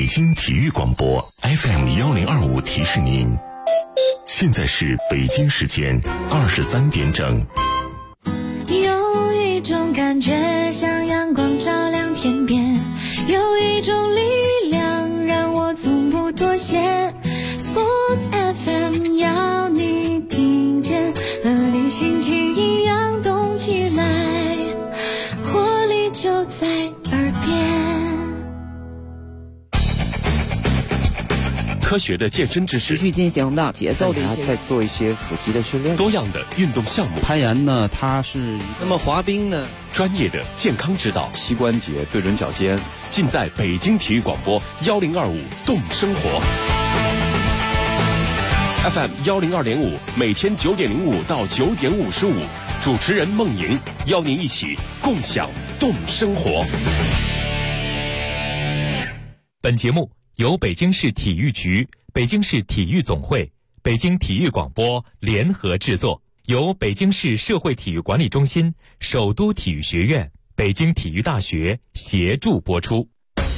京体育广播 FM1025提示您，现在是北京时间23点整。 有一种感觉像阳光照亮天边，有一种力量让我从不妥协。 Sports FM 要你听见，和你心情一样动起来，活力就在耳边。 科学的健身知识， 持续进行的节奏的一些， 再做一些腹肌的训练。 多样的运动项目， 攀岩呢，它是那么滑冰呢， 专业的健康指导， 膝关节对准脚尖， 尽在北京体育广播1025动生活。FM 102.5，每天9点05到9点55，主持人孟莹邀您一起共享动生活。 本节目由北京市体育局、北京市体育总会、北京体育广播联合制作，由北京市社会体育管理中心、首都体育学院、北京体育大学协助播出。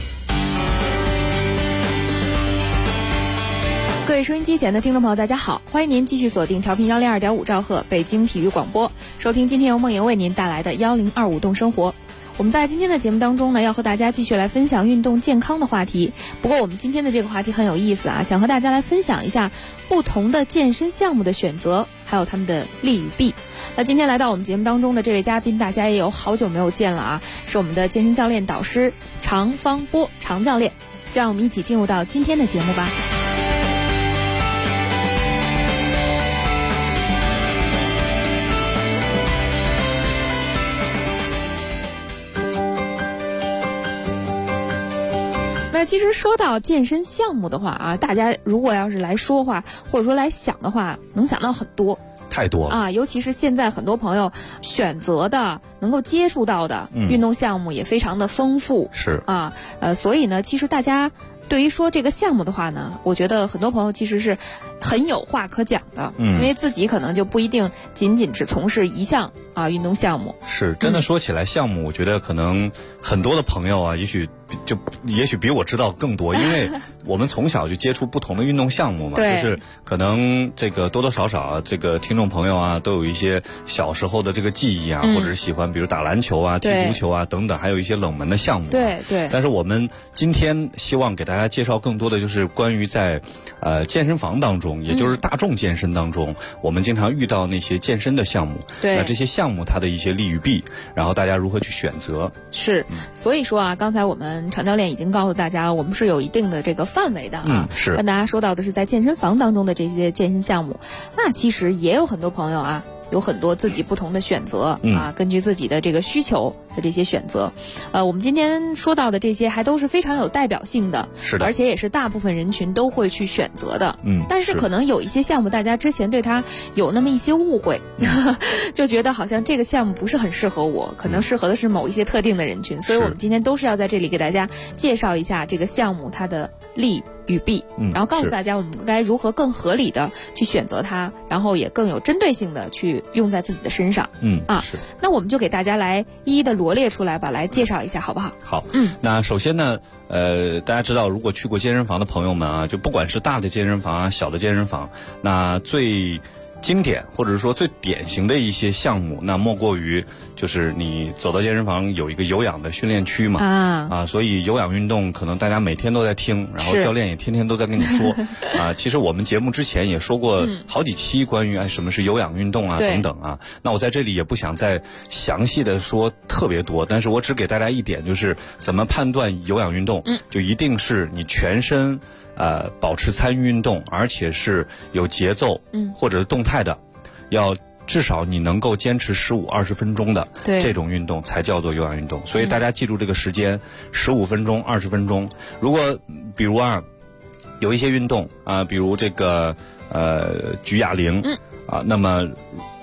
各位收音机前的听众朋友，大家好，欢迎您继续锁定调频102.5兆赫北京体育广播，收听今天由梦莹为您带来的1025动生活。我们在今天的节目当中呢，要和大家继续来分享运动健康的话题。不过我们今天的这个话题很有意思啊，想和大家来分享一下不同的健身项目的选择，还有他们的利与弊。那今天来到我们节目当中的这位嘉宾，大家也有好久没有见了啊，是我们的健身教练导师常方波常教练。就让我们一起进入到今天的节目吧。那其实说到健身项目的话啊，大家如果要是来说话，或者说来想的话，能想到很多， 太多了啊！尤其是现在很多朋友选择的、能够接触到的运动项目也非常的丰富， 是啊，所以呢，其实大家对于说这个项目的话呢，我觉得很多朋友其实是很有话可讲的，因为自己可能就不一定仅仅只从事一项运动项目。 是真的说起来，项目我觉得可能很多的朋友啊，也许比我知道更多，因为我们从小就接触不同的运动项目嘛，就是可能这个多多少少啊，这个听众朋友啊，都有一些小时候的这个记忆啊，或者是喜欢比如打篮球啊、踢足球啊等等，还有一些冷门的项目啊。 对。 但是我们今天希望给大家介绍更多的就是关于在健身房当中，也就是大众健身当中，我们经常遇到那些健身的项目。 对。 那这些项目它的一些利与弊，然后大家如何去选择？ 是。所以说啊，刚才我们常教练已经告诉大家，我们是有一定的这个范围的啊。 是。 跟大家说到的是在健身房当中的这些健身项目，那其实也有很多朋友啊，有很多自己不同的选择啊，根据自己的这个需求的这些选择。我们今天说到的这些还都是非常有代表性的， 是的， 而且也是大部分人群都会去选择的。但是可能有一些项目，大家之前对它有那么一些误会，就觉得好像这个项目不是很适合我，可能适合的是某一些特定的人群。所以我们今天都是要在这里给大家介绍一下这个项目它的利与弊，然后告诉大家我们该如何更合理的去选择它，然后也更有针对性的去用在自己的身上。 是。 那我们就给大家来一一的罗列出来吧，来介绍一下好不好？ 好。那首先呢，大家知道，如果去过健身房的朋友们啊，就不管是大的健身房啊、小的健身房，那最经典或者说最典型的一些项目，那莫过于就是你走到健身房有一个有氧的训练区嘛，所以有氧运动可能大家每天都在听，然后教练也天天都在跟你说其实我们节目之前也说过好几期关于什么是有氧运动啊等等啊，那我在这里也不想再详细的说特别多，但是我只给大家一点，就是怎么判断有氧运动，就一定是你全身保持参与运动，而且是有节奏或者是动态的，要至少你能够坚持15-20分钟的这种运动才叫做有氧运动。所以大家记住这个时间，15分钟、20分钟。如果比如有一些运动比如这个举哑铃那么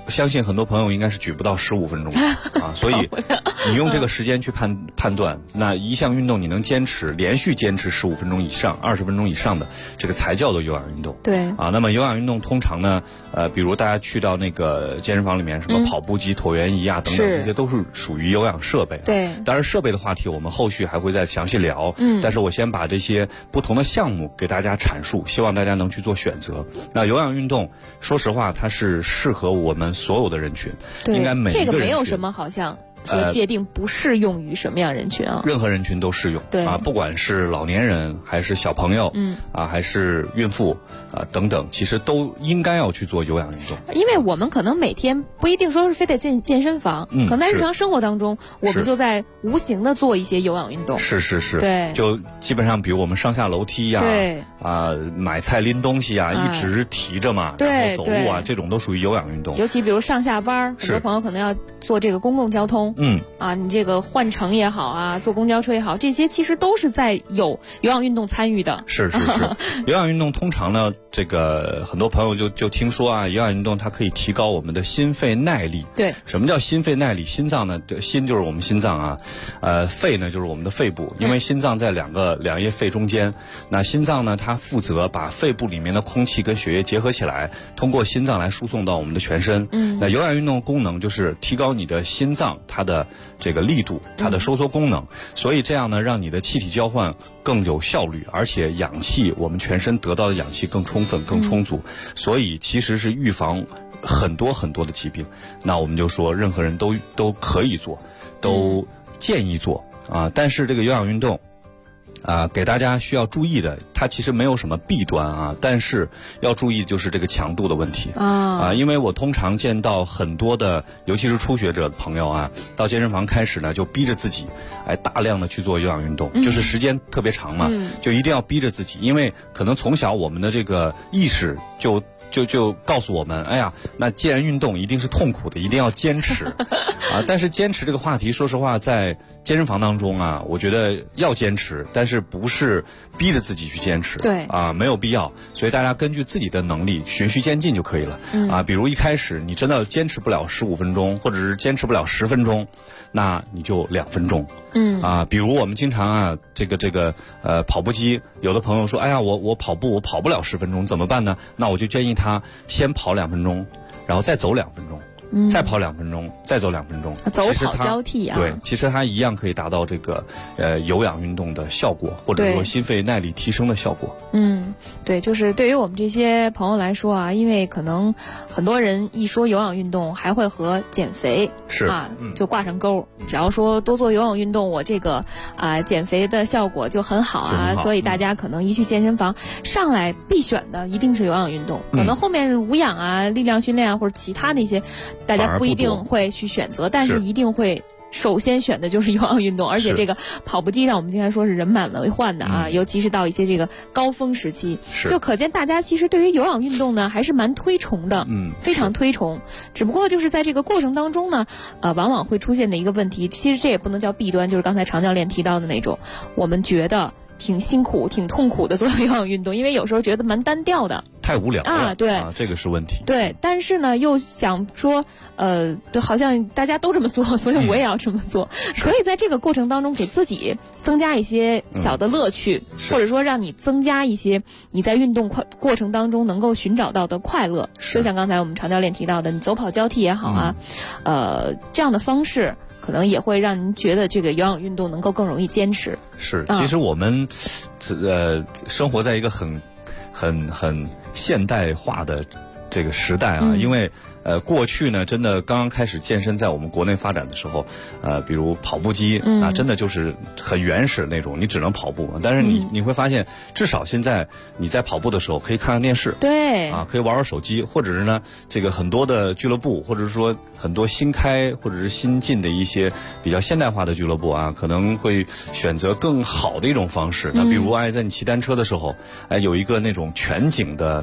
相信很多朋友应该是举不到15分钟啊，所以你用这个时间去判断，那一项运动你能连续坚持15分钟以上、20分钟以上的，这个才叫做有氧运动。 对啊，那么有氧运动通常呢，比如大家去到那个健身房里面，什么跑步机、椭圆仪啊等等，这些都是属于有氧设备。 对， 当然设备的话题我们后续还会再详细聊。但是我先把这些不同的项目给大家阐述，希望大家能去做选择。那有氧运动，说实话，它是适合我们所有的人群，应该每一个人群。 这个没有什么好像说界定不适用于什么样人群啊？ 任何人群都适用。 对啊， 不管是老年人还是小朋友，还是孕妇等等，其实都应该要去做有氧运动。 因为我们可能每天不一定说是非得进健身房，可能在日常生活当中，我们就在无形的做一些有氧运动。 是， 对， 就基本上比如我们上下楼梯呀， 对买菜拎东西啊，一直提着嘛，然后走路啊，这种都属于有氧运动。 尤其比如上下班，很多朋友可能要坐这个公共交通，你这个换乘也好啊，坐公交车也好，这些其实都是在有氧运动参与的。 是，有氧运动通常呢，这个很多朋友就听说啊，有氧运动它可以提高我们的心肺耐力。 对， 什么叫心肺耐力？心脏呢，心就是我们心脏啊，肺呢就是我们的肺部，因为心脏在两叶肺中间。那心脏呢，它负责把肺部里面的空气跟血液结合起来，通过心脏来输送到我们的全身。那有氧运动功能就是提高你的心脏它的这个力度，它的收缩功能，所以这样呢，让你的气体交换更有效率，而且氧气我们全身得到的氧气更充分、更充足，所以其实是预防很多的疾病。那我们就说，任何人都可以做，都建议做啊。但是这个有氧运动给大家需要注意的，它其实没有什么弊端啊，但是要注意就是这个强度的问题因为我通常见到很多的，尤其是初学者的朋友啊，到健身房开始呢，就逼着自己大量的去做有氧运动，就是时间特别长嘛，就一定要逼着自己，因为可能从小我们的这个意识就告诉我们，哎呀，那既然运动一定是痛苦的，一定要坚持但是坚持这个话题，说实话，在健身房当中啊，我觉得要坚持，但是不是逼着自己去坚持， 对没有必要。所以大家根据自己的能力循序渐进就可以了比如一开始你真的坚持不了15分钟，或者是坚持不了10分钟，那你就2分钟比如我们经常这个跑步机，有的朋友说，哎呀，我跑步我跑不了10分钟怎么办呢？那我就建议他先跑2分钟，然后再走2分钟。再跑2分钟，再走2分钟， 走跑交替啊。 对，其实它一样可以达到这个有氧运动的效果，或者说心肺耐力提升的效果。 对，就是对于我们这些朋友来说啊，因为可能很多人一说有氧运动，还会和减肥就挂上钩。只要说多做有氧运动，我这个减肥的效果就很好啊。所以大家可能一去健身房，上来必选的一定是有氧运动，可能后面无氧啊、力量训练啊或者其他的一些。大家不一定会去选择，但是一定会首先选的就是有氧运动，而且这个跑步机上我们经常说是人满为患的尤其是到一些这个高峰时期，就可见大家其实对于有氧运动呢还是蛮推崇的，非常推崇。只不过就是在这个过程当中呢，往往会出现的一个问题，其实这也不能叫弊端，就是刚才常教练提到的那种，我们觉得挺辛苦、挺痛苦的做有氧运动，因为有时候觉得蛮单调的。 太无聊了对这个是问题。 对，但是呢，又想说，好像大家都这么做，所以我也要这么做。可以在这个过程当中给自己增加一些小的乐趣，或者说让你增加一些你在运动过程当中能够寻找到的快乐。就像刚才我们常教练提到的，你走跑交替也好啊，这样的方式可能也会让您觉得这个有氧运动能够更容易坚持。 是，其实我们生活在一个很现代化的这个时代因为过去呢，真的刚刚开始健身在我们国内发展的时候，比如跑步机真的就是很原始那种，你只能跑步。但是你会发现，至少现在你在跑步的时候可以看看电视， 对可以玩玩手机，或者是呢，这个很多的俱乐部，或者是说很多新开或者是新进的一些比较现代化的俱乐部可能会选择更好的一种方式。那比如在你骑单车的时候，有一个那种全景的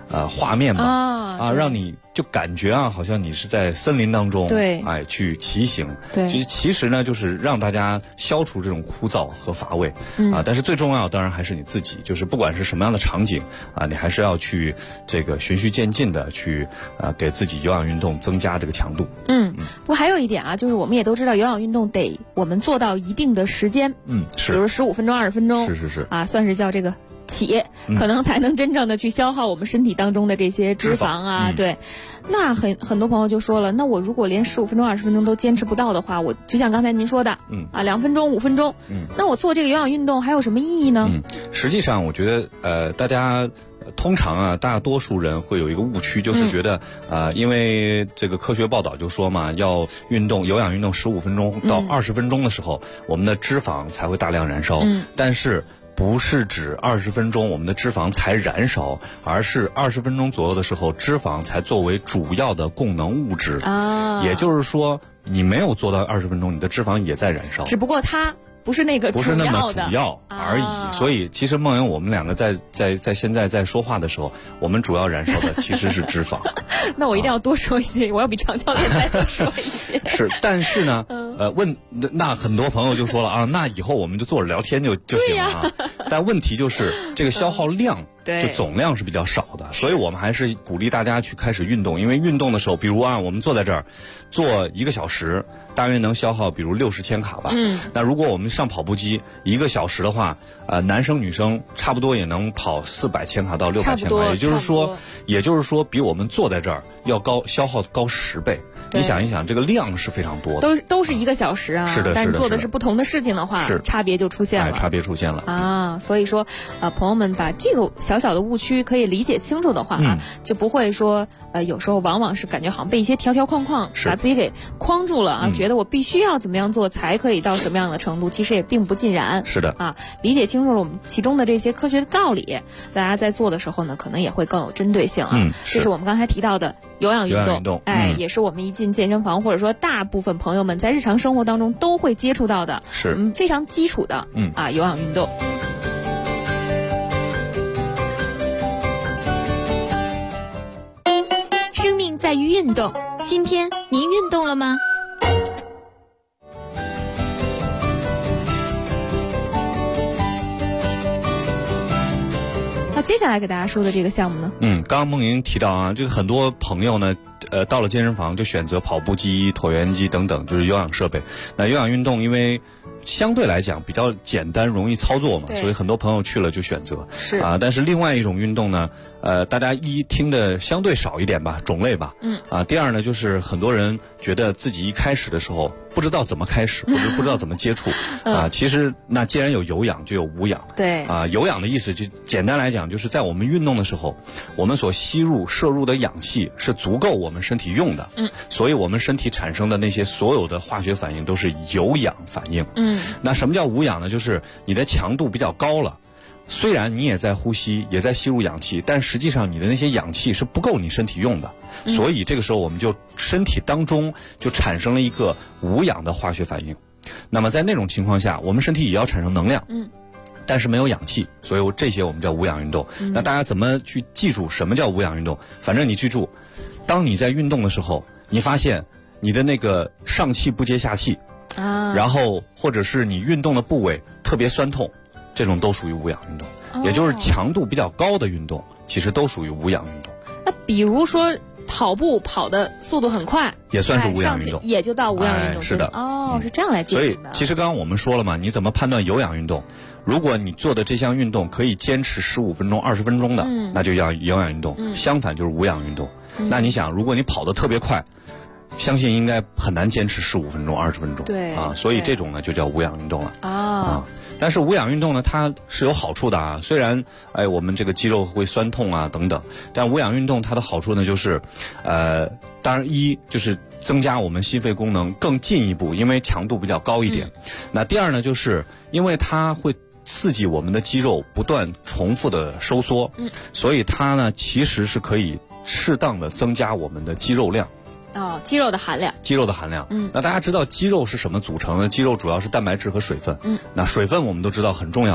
画面吧，让你就感觉好像你是在森林当中， 对， 去骑行， 对， 其实呢就是让大家消除这种枯燥和乏味，但是最重要当然还是你自己，就是不管是什么样的场景你还是要去这个循序渐进的去给自己有氧运动增加这个强度。 不过还有一点就是我们也都知道有氧运动得我们做到一定的时间， 是， 比如15分钟、20分钟， 是算是叫这个体，可能才能真正的去消耗我们身体当中的这些脂肪对。那很多朋友就说了，那我如果连15分钟、20分钟都坚持不到的话，我就像刚才您说的，2分钟、5分钟，那我做这个有氧运动还有什么意义呢？ 实际上我觉得大家通常大多数人会有一个误区，就是觉得因为这个科学报道就说嘛，要有氧运动15分钟到20分钟的时候，我们的脂肪才会大量燃烧，但是不是指20分钟我们的脂肪才燃烧，而是20分钟左右的时候，脂肪才作为主要的供能物质也就是说，你没有做到20分钟，你的脂肪也在燃烧， 只不过它不是那么主要而已。所以其实梦莹我们两个在现在在说话的时候，我们主要燃烧的其实是脂肪。 那我一定要多说一些，我要比常教练再多说一些。 是，但是呢，那很多朋友就说了那以后我们就坐着聊天就行了但问题就是这个消耗量。就总量是比较少的，所以我们还是鼓励大家去开始运动。因为运动的时候，比如我们坐在这儿做1个小时，大约能消耗比如60千卡吧。那如果我们上跑步机1个小时的话，男生女生差不多也能跑400千卡到600千卡，也就是说比我们坐在这儿要消耗高10倍。你想一想，这个量是非常多的， 都是1个小时是的， 但做的是不同的事情的话，差别就出现了。 差别出现了所以说，朋友们把这个小小的误区可以理解清楚的话就不会说有时候往往是感觉好像被一些条条框框把自己给框住了觉得我必须要怎么样做才可以到什么样的程度，其实也并不尽然。 是的理解清楚了我们其中的这些科学的道理，大家在做的时候呢，可能也会更有针对性这是我们刚才提到的有氧运动，也是我们一进健身房或者说大部分朋友们在日常生活当中都会接触到的， 是非常基础的有氧运动。生命在于运动，今天您运动了吗？接下来给大家说的这个项目呢， 刚刚梦莹提到就是很多朋友呢，到了健身房就选择跑步机、椭圆机等等，就是有氧设备。那有氧运动因为相对来讲比较简单，容易操作嘛，所以很多朋友去了就选择。但是另外一种运动呢，大家听的相对少一点吧，种类吧。第二呢，就是很多人觉得自己一开始的时候不知道怎么开始，或者不知道怎么接触其实那既然有有氧，就有无氧。 对有氧的意思就简单来讲，就是在我们运动的时候，我们所摄入的氧气是足够我们身体用的。所以我们身体产生的那些所有的化学反应都是有氧反应。那什么叫无氧呢？就是你的强度比较高了，虽然你也在呼吸，也在吸入氧气，但实际上你的那些氧气是不够你身体用的。所以这个时候我们就身体当中就产生了一个无氧的化学反应。那么在那种情况下，我们身体也要产生能量。但是没有氧气，所以这些我们叫无氧运动。那大家怎么去记住什么叫无氧运动？反正你记住，当你在运动的时候，你发现你的那个上气不接下气然后或者是你运动的部位特别酸痛，这种都属于无氧运动。也就是强度比较高的运动其实都属于无氧运动。 那比如说跑步跑的速度很快， 也算是无氧运动， 也就到无氧运动。 是的是这样来界定的。 所以其实刚刚我们说了嘛，你怎么判断有氧运动？如果你做的这项运动可以坚持15分钟、20分钟的，那就叫有氧运动。相反就是无氧运动。那你想，如果你跑得特别快，相信应该很难坚持15分钟、20分钟。 对所以这种呢就叫无氧运动了。但是无氧运动呢，它是有好处的虽然我们这个肌肉会酸痛等等，但无氧运动它的好处呢，就是当然就是增加我们心肺功能更进一步，因为强度比较高一点。那第二呢，就是因为它会刺激我们的肌肉不断重复的收缩，所以它呢其实是可以适当的增加我们的肌肉量。 肌肉的含量。 那大家知道肌肉是什么组成的？肌肉主要是蛋白质和水分。那水分我们都知道很重要了，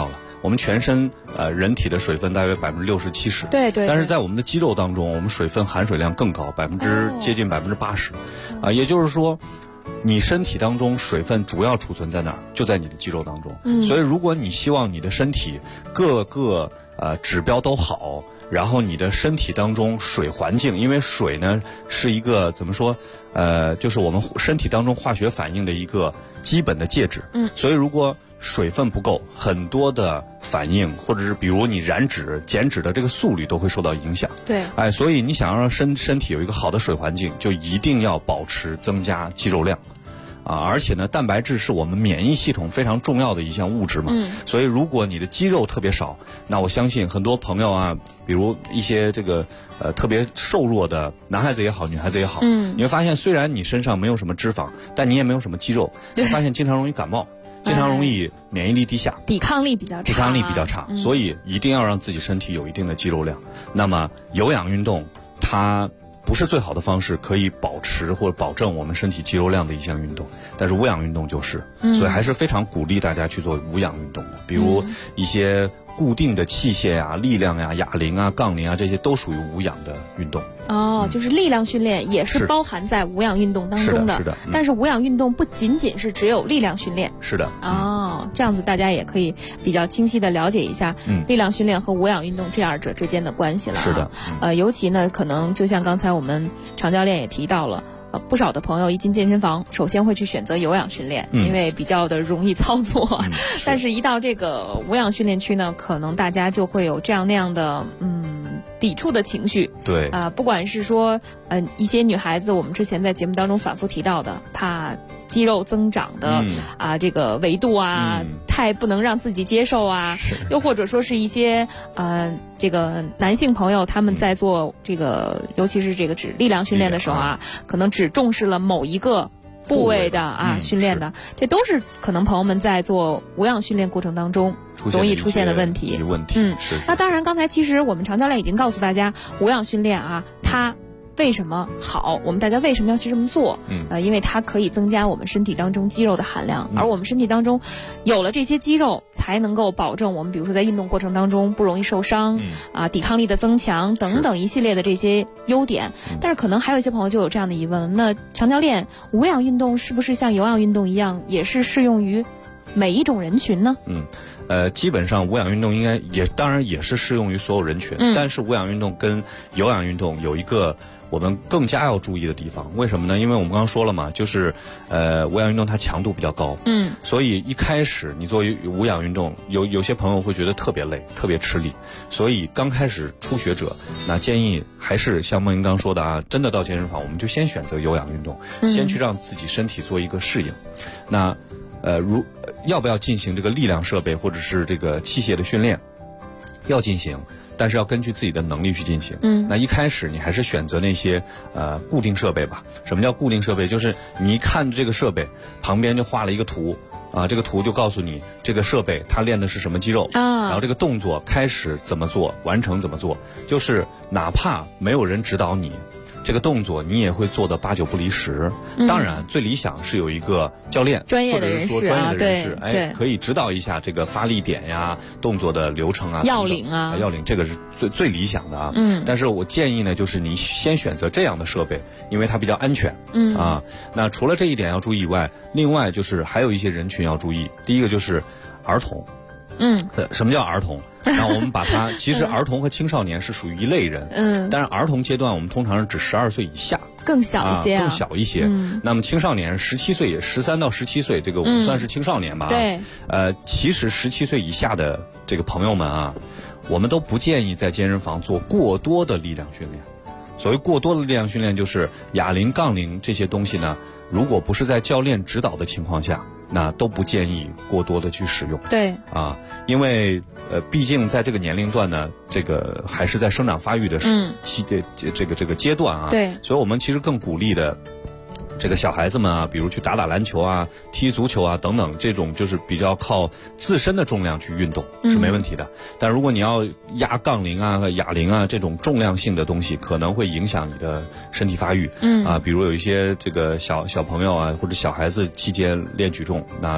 我们全身人体的水分大约60%-70%， 对对。 但是在我们的肌肉当中，我们水分含水量更高，接近80%，也就是说，你身体当中水分主要储存在哪儿？就在你的肌肉当中。所以如果你希望你的身体各个指标都好，然后你的身体当中水环境，因为水呢是一个怎么说？就是我们身体当中化学反应的一个基本的介质。所以如果水分不够，很多的反应，或者是比如你燃脂、减脂的这个速率都会受到影响。 对， 所以你想要让身体有一个好的水环境，就一定要保持增加肌肉量。而且呢，蛋白质是我们免疫系统非常重要的一项物质嘛。所以如果你的肌肉特别少，那我相信很多朋友啊，比如一些这个特别瘦弱的男孩子也好，女孩子也好，你会发现虽然你身上没有什么脂肪，但你也没有什么肌肉，你会发现经常容易感冒。经常容易免疫力低下， 抵抗力比较差， 所以一定要让自己身体有一定的肌肉量。那么有氧运动它不是最好的方式可以保持或者保证我们身体肌肉量的一项运动，但是无氧运动就是，所以还是非常鼓励大家去做无氧运动的，比如一些固定的器械呀、力量呀、哑铃啊、杠铃啊，这些都属于无氧的运动。 就是力量训练也是包含在无氧运动当中的。 是的。 但是无氧运动不仅仅是只有力量训练。 是的。 这样子大家也可以比较清晰的了解一下力量训练和无氧运动这二者之间的关系了。 是的。 尤其呢，可能就像刚才我们常教练也提到了。不少的朋友一进健身房，首先会去选择有氧训练，因为比较的容易操作。但是，一到这个无氧训练区呢，可能大家就会有这样那样的抵触的情绪。 对不管是说一些女孩子，我们之前在节目当中反复提到的，怕肌肉增长的这个维度太不能让自己接受又或者说是一些这个男性朋友他们在做这个，尤其是这个指力量训练的时候可能只重视了某一个部位的训练的，这都是可能朋友们在做无氧训练过程当中容易出现的问题。那当然，刚才其实我们常教练已经告诉大家，无氧训练它为什么好？我们大家为什么要去这么做？因为它可以增加我们身体当中肌肉的含量，而我们身体当中有了这些肌肉，才能够保证我们比如说在运动过程当中不容易受伤，抵抗力的增强等等一系列的这些优点。但是可能还有一些朋友就有这样的疑问，那常教练，无氧运动是不是像有氧运动一样，也是适用于每一种人群呢？ 基本上无氧运动应该当然也是适用于所有人群，但是无氧运动跟有氧运动有一个我们更加要注意的地方。为什么呢？因为我们刚刚说了嘛，就是无氧运动它强度比较高，所以一开始你做无氧运动，有些朋友会觉得特别累，特别吃力，所以刚开始初学者，那建议还是像梦莹刚说的真的到健身房我们就先选择有氧运动，先去让自己身体做一个适应。那要不要进行这个力量设备或者是这个器械的训练？要进行，但是要根据自己的能力去进行。那一开始你还是选择那些固定设备吧。什么叫固定设备？就是你一看这个设备旁边就画了一个图这个图就告诉你这个设备它练的是什么肌肉然后这个动作开始怎么做，完成怎么做，就是哪怕没有人指导你，这个动作你也会做得8-9不离10。当然最理想是有一个教练， 专业的人士可以指导一下这个发力点呀、动作的流程要领这个是最理想的但是我建议呢，就是你先选择这样的设备，因为它比较安全那除了这一点要注意以外，另外就是还有一些人群要注意。第一个就是儿童。什么叫儿童？那我们把它其实儿童和青少年是属于一类人但是儿童阶段我们通常是指12岁以下， 更小一些更小一些那么青少年17岁13到17岁，这个我们算是青少年吧对其实17岁以下的这个朋友们我们都不建议在健身房做过多的力量训练。所谓过多的力量训练，就是哑铃、杠铃这些东西呢，如果不是在教练指导的情况下，那都不建议过多的去使用。 对因为毕竟在这个年龄段呢，这个还是在生长发育的这个阶段对， 所以我们其实更鼓励的这个小孩子们比如去打篮球踢足球等等，这种就是比较靠自身的重量去运动是没问题的。但如果你要压杠铃和哑铃这种重量性的东西，可能会影响你的身体发育比如有一些这个小朋友或者小孩子期间练举重，那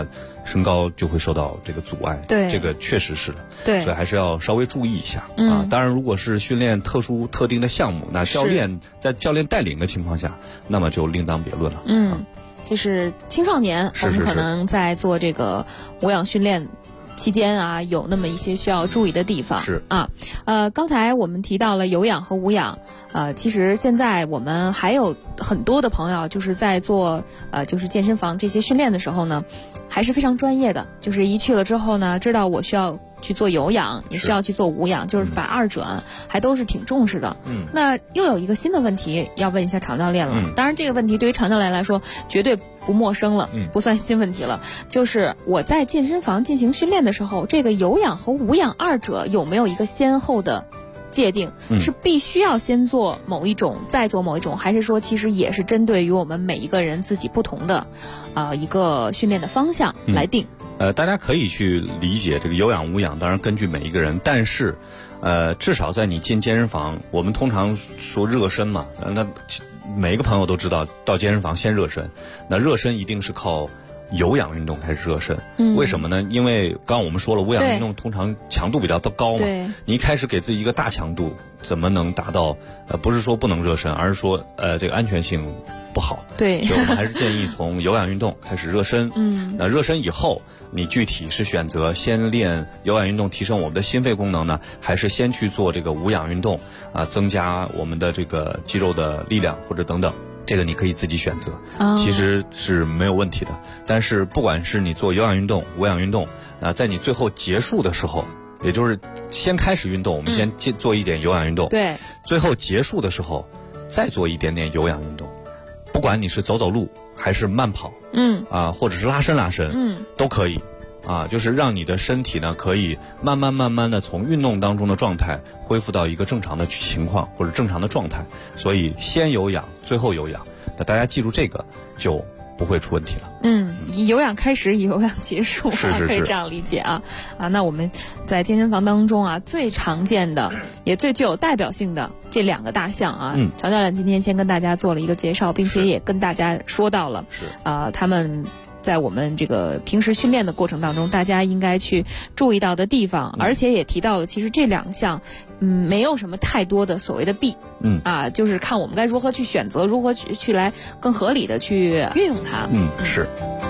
身高就会受到这个阻碍。 对， 这个确实是的。 对， 所以还是要稍微注意一下啊。当然，如果是训练特定的项目，那教练在教练带领的情况下，那么就另当别论了。 就是青少年，我们可能在做这个无氧训练期间啊，有那么一些需要注意的地方。 是啊，刚才我们提到了有氧和无氧，其实现在我们还有很多的朋友就是在做就是健身房这些训练的时候呢，还是非常专业的，就是一去了之后呢，知道我需要去做有氧，也需要去做无氧，就是把二者还都是挺重视的。那又有一个新的问题要问一下常教练了。当然这个问题对于常教练来说绝对不陌生了，不算新问题了。就是我在健身房进行训练的时候，这个有氧和无氧二者有没有一个先后的界定？是必须要先做某一种再做某一种，还是说其实也是针对于我们每一个人自己不同的一个训练的方向来定？ 大家可以去理解这个有氧无氧，当然根据每一个人，但是至少在你进健身房，我们通常说热身嘛，那每一个朋友都知道，到健身房先热身，那热身一定是靠有氧运动开始热身。为什么呢？因为刚刚我们说了，无氧运动通常强度比较高嘛，你一开始给自己一个大强度，怎么能达到不是说不能热身，而是说这个安全性不好。对，所以我们还是建议从有氧运动开始热身。那热身以后，你具体是选择先练有氧运动提升我们的心肺功能呢，还是先去做这个无氧运动增加我们的这个肌肉的力量或者等等，这个你可以自己选择，其实是没有问题的。但是不管是你做有氧运动、无氧运动，在你最后结束的时候，也就是先开始运动，我们先做一点有氧运动，对，最后结束的时候再做一点点有氧运动，不管你是走走路还是慢跑，或者是拉伸，都可以。就是让你的身体呢，可以慢慢的从运动当中的状态恢复到一个正常的情况或者正常的状态。所以先有氧，最后有氧。那大家记住这个，就不会出问题了。 以有氧开始，以有氧结束， 是可以这样理解啊。那我们在健身房当中啊，最常见的也最具有代表性的这两个大项啊，常教练今天先跟大家做了一个介绍，并且也跟大家说到了他们在我们这个平时训练的过程当中，大家应该去注意到的地方，而且也提到了，其实这两项，没有什么太多的所谓的弊，就是看我们该如何去选择，如何去来更合理的去运用它。 是。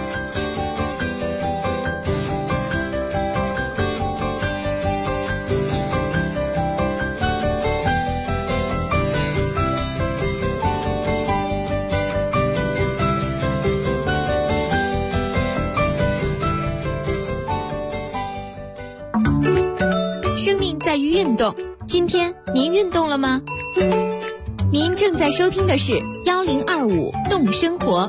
在于运动，今天您运动了吗？您正在收听的是1025动生活。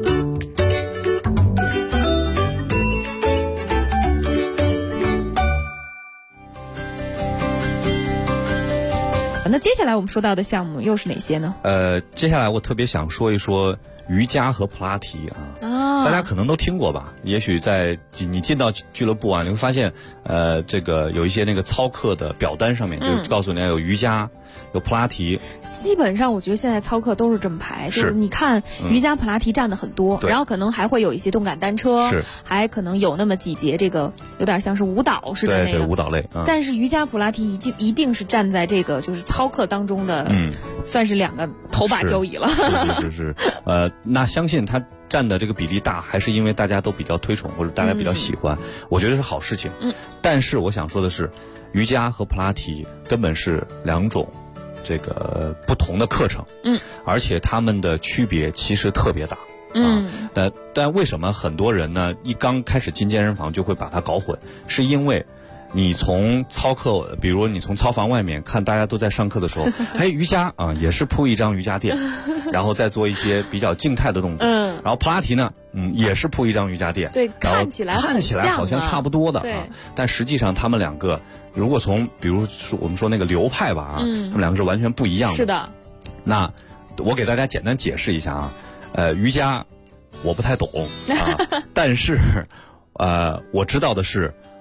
那接下来我们说到的项目又是哪些呢？ 接下来我特别想说一说瑜伽和普拉提大家可能都听过吧？也许在你进到俱乐部你会发现，这个有一些那个操课的表单上面就告诉你有瑜伽，有普拉提。 基本上我觉得现在操课都是这么排，就是你看瑜伽、普拉提占的很多，然后可能还会有一些动感单车，还可能有那么几节这个有点像是舞蹈似的那个舞蹈类。 但是瑜伽、普拉提一定是站在这个就是操课当中的，算是两个头把交椅了。 是。那相信他占的这个比例大，还是因为大家都比较推崇或者大家比较喜欢，我觉得是好事情。但是我想说的是，瑜伽和普拉提根本是两种这个不同的课程，而且他们的区别其实特别大。但为什么很多人呢一刚开始进健身房就会把它搞混？是因为你从操课，比如你从操房外面看大家都在上课的时候，瑜伽也是铺一张瑜伽垫，然后再做一些比较静态的动作。然后普拉提呢，也是铺一张瑜伽垫， 对，看起来好像差不多的但实际上他们两个，如果从比如说我们说那个流派吧他们两个是完全不一样的。 是的。 那我给大家简单解释一下瑜伽我不太懂但是我知道的是，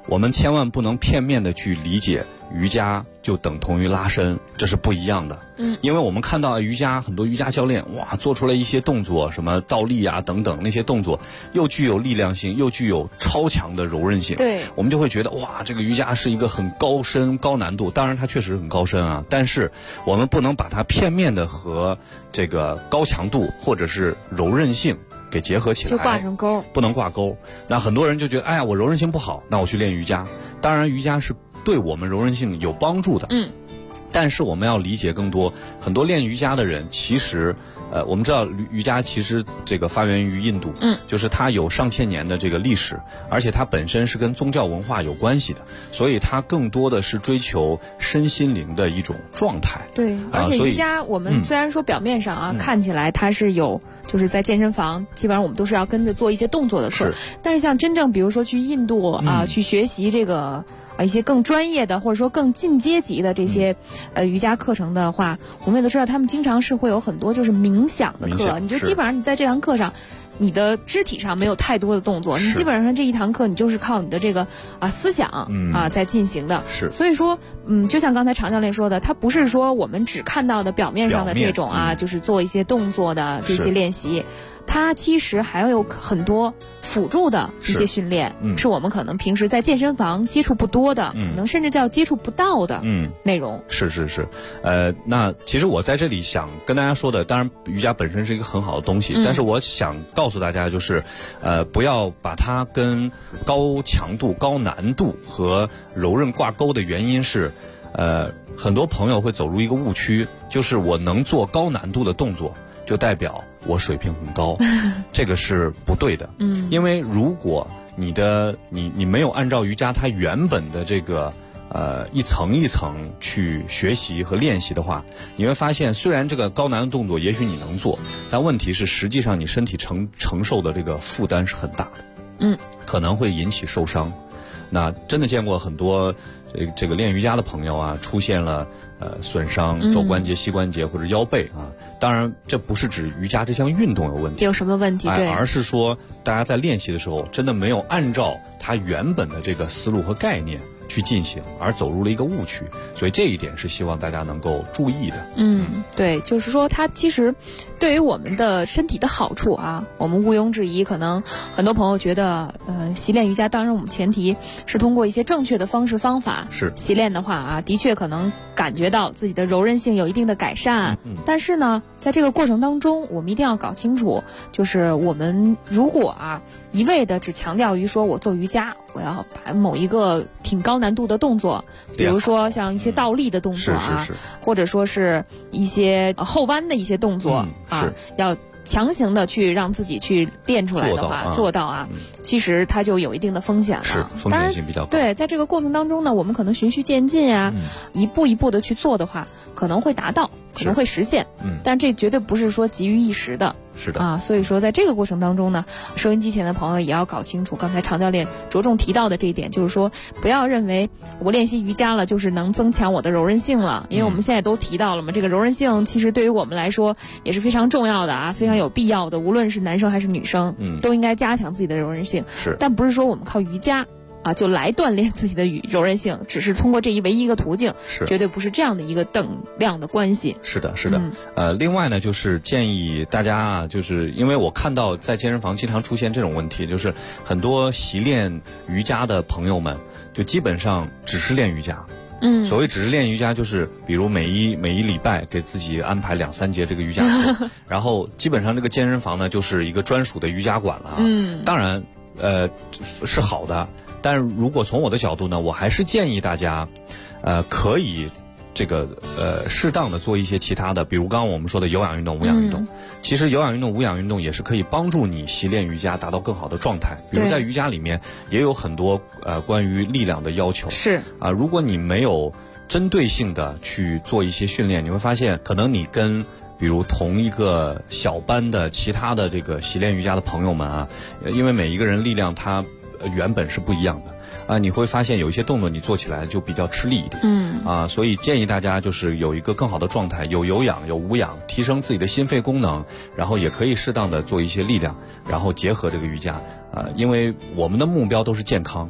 我们千万不能片面的去理解瑜伽就等同于拉伸，这是不一样的。因为我们看到瑜伽很多瑜伽教练哇做出来一些动作，什么倒立啊等等，那些动作又具有力量性，又具有超强的柔韧性。 对， 我们就会觉得哇，这个瑜伽是一个很高深高难度，当然它确实很高深啊，但是我们不能把它片面的和这个高强度或者是柔韧性给结合起来， 就挂上钩， 不能挂钩。那很多人就觉得，哎呀，我柔韧性不好，那我去练瑜伽。当然，瑜伽是对我们柔韧性有帮助的。但是我们要理解更多，很多练瑜伽的人其实，我们知道瑜伽其实这个发源于印度，就是它有上千年的这个历史，而且它本身是跟宗教文化有关系的，所以它更多的是追求身心灵的一种状态。 对，而且瑜伽我们虽然说表面上看起来它是有，就是在健身房基本上我们都是要跟着做一些动作的课，但是像真正比如说去印度去学习这个。一些更专业的或者说更进阶级的这些瑜伽课程的话，我们也都知道他们经常是会有很多就是冥想的课，你就基本上你在这堂课上你的肢体上没有太多的动作，你基本上这一堂课你就是靠你的这个思想在进行的。 是， 所以说就像刚才常教练说的，它不是说我们只看到的表面上的这种就是做一些动作的这些练习，它其实还有很多辅助的一些训练，是我们可能平时在健身房接触不多的，可能甚至叫接触不到的内容。 是，那其实我在这里想跟大家说的，当然瑜伽本身是一个很好的东西，但是我想告诉大家就是，不要把它跟高强度、高难度和柔韧挂钩的原因是，很多朋友会走入一个误区，就是我能做高难度的动作，就代表我水平很高，这个是不对的。因为如果你没有按照瑜伽它原本的这个一层一层去学习和练习的话，你会发现虽然这个高难的动作也许你能做，但问题是实际上你身体承受的这个负担是很大的，可能会引起受伤。那真的见过很多这个练瑜伽的朋友啊，出现了损伤肘关节、膝关节或者腰背啊。当然，这不是指瑜伽这项运动有问题， 有什么问题？对， 而是说大家在练习的时候，真的没有按照它原本的这个思路和概念去进行，而走入了一个误区。所以这一点是希望大家能够注意的。 对，就是说它其实对于我们的身体的好处我们毋庸置疑。可能很多朋友觉得习练瑜伽，当然我们前提是通过一些正确的方式方法习练的话的确可能感觉到自己的柔韧性有一定的改善。但是呢，在这个过程当中，我们一定要搞清楚，就是我们如果一味的只强调于说我做瑜伽，我要把某一个挺高难度的动作，比如说像一些倒立的动作或者说是一些后弯的一些动作要强行的去让自己去练出来的话，做到其实它就有一定的风险了， 是风险性比较高。 对，在这个过程当中呢，我们可能循序渐进一步一步的去做的话，可能会达到，可能会实现，但这绝对不是说急于一时的。 是的所以说在这个过程当中呢，收音机前的朋友也要搞清楚刚才常教练着重提到的这一点，就是说不要认为我练习瑜伽了就是能增强我的柔韧性了，因为我们现在都提到了嘛，这个柔韧性其实对于我们来说也是非常重要的非常有必要的，无论是男生还是女生都应该加强自己的柔韧性。但不是说我们靠瑜伽就来锻炼自己的柔韧性，只是通过这唯一一个途径，绝对不是这样的一个等量的关系。 是的。另外呢，就是建议大家就是因为我看到在健身房经常出现这种问题，就是很多习练瑜伽的朋友们就基本上只是练瑜伽。所谓只是练瑜伽，就是比如每一礼拜给自己安排2-3节这个瑜伽课，然后基本上这个健身房呢就是一个专属的瑜伽馆了当然是好的。但如果从我的角度呢，我还是建议大家，可以这个适当的做一些其他的，比如刚刚我们说的有氧运动、无氧运动。其实有氧运动、无氧运动也是可以帮助你习练瑜伽达到更好的状态。比如在瑜伽里面也有很多关于力量的要求。如果你没有针对性的去做一些训练，你会发现可能你跟比如同一个小班的其他的这个习练瑜伽的朋友们因为每一个人力量它原本是不一样的你会发现有一些动作你做起来就比较吃力一点所以建议大家就是有一个更好的状态，有氧有无氧，提升自己的心肺功能，然后也可以适当的做一些力量，然后结合这个瑜伽因为我们的目标都是健康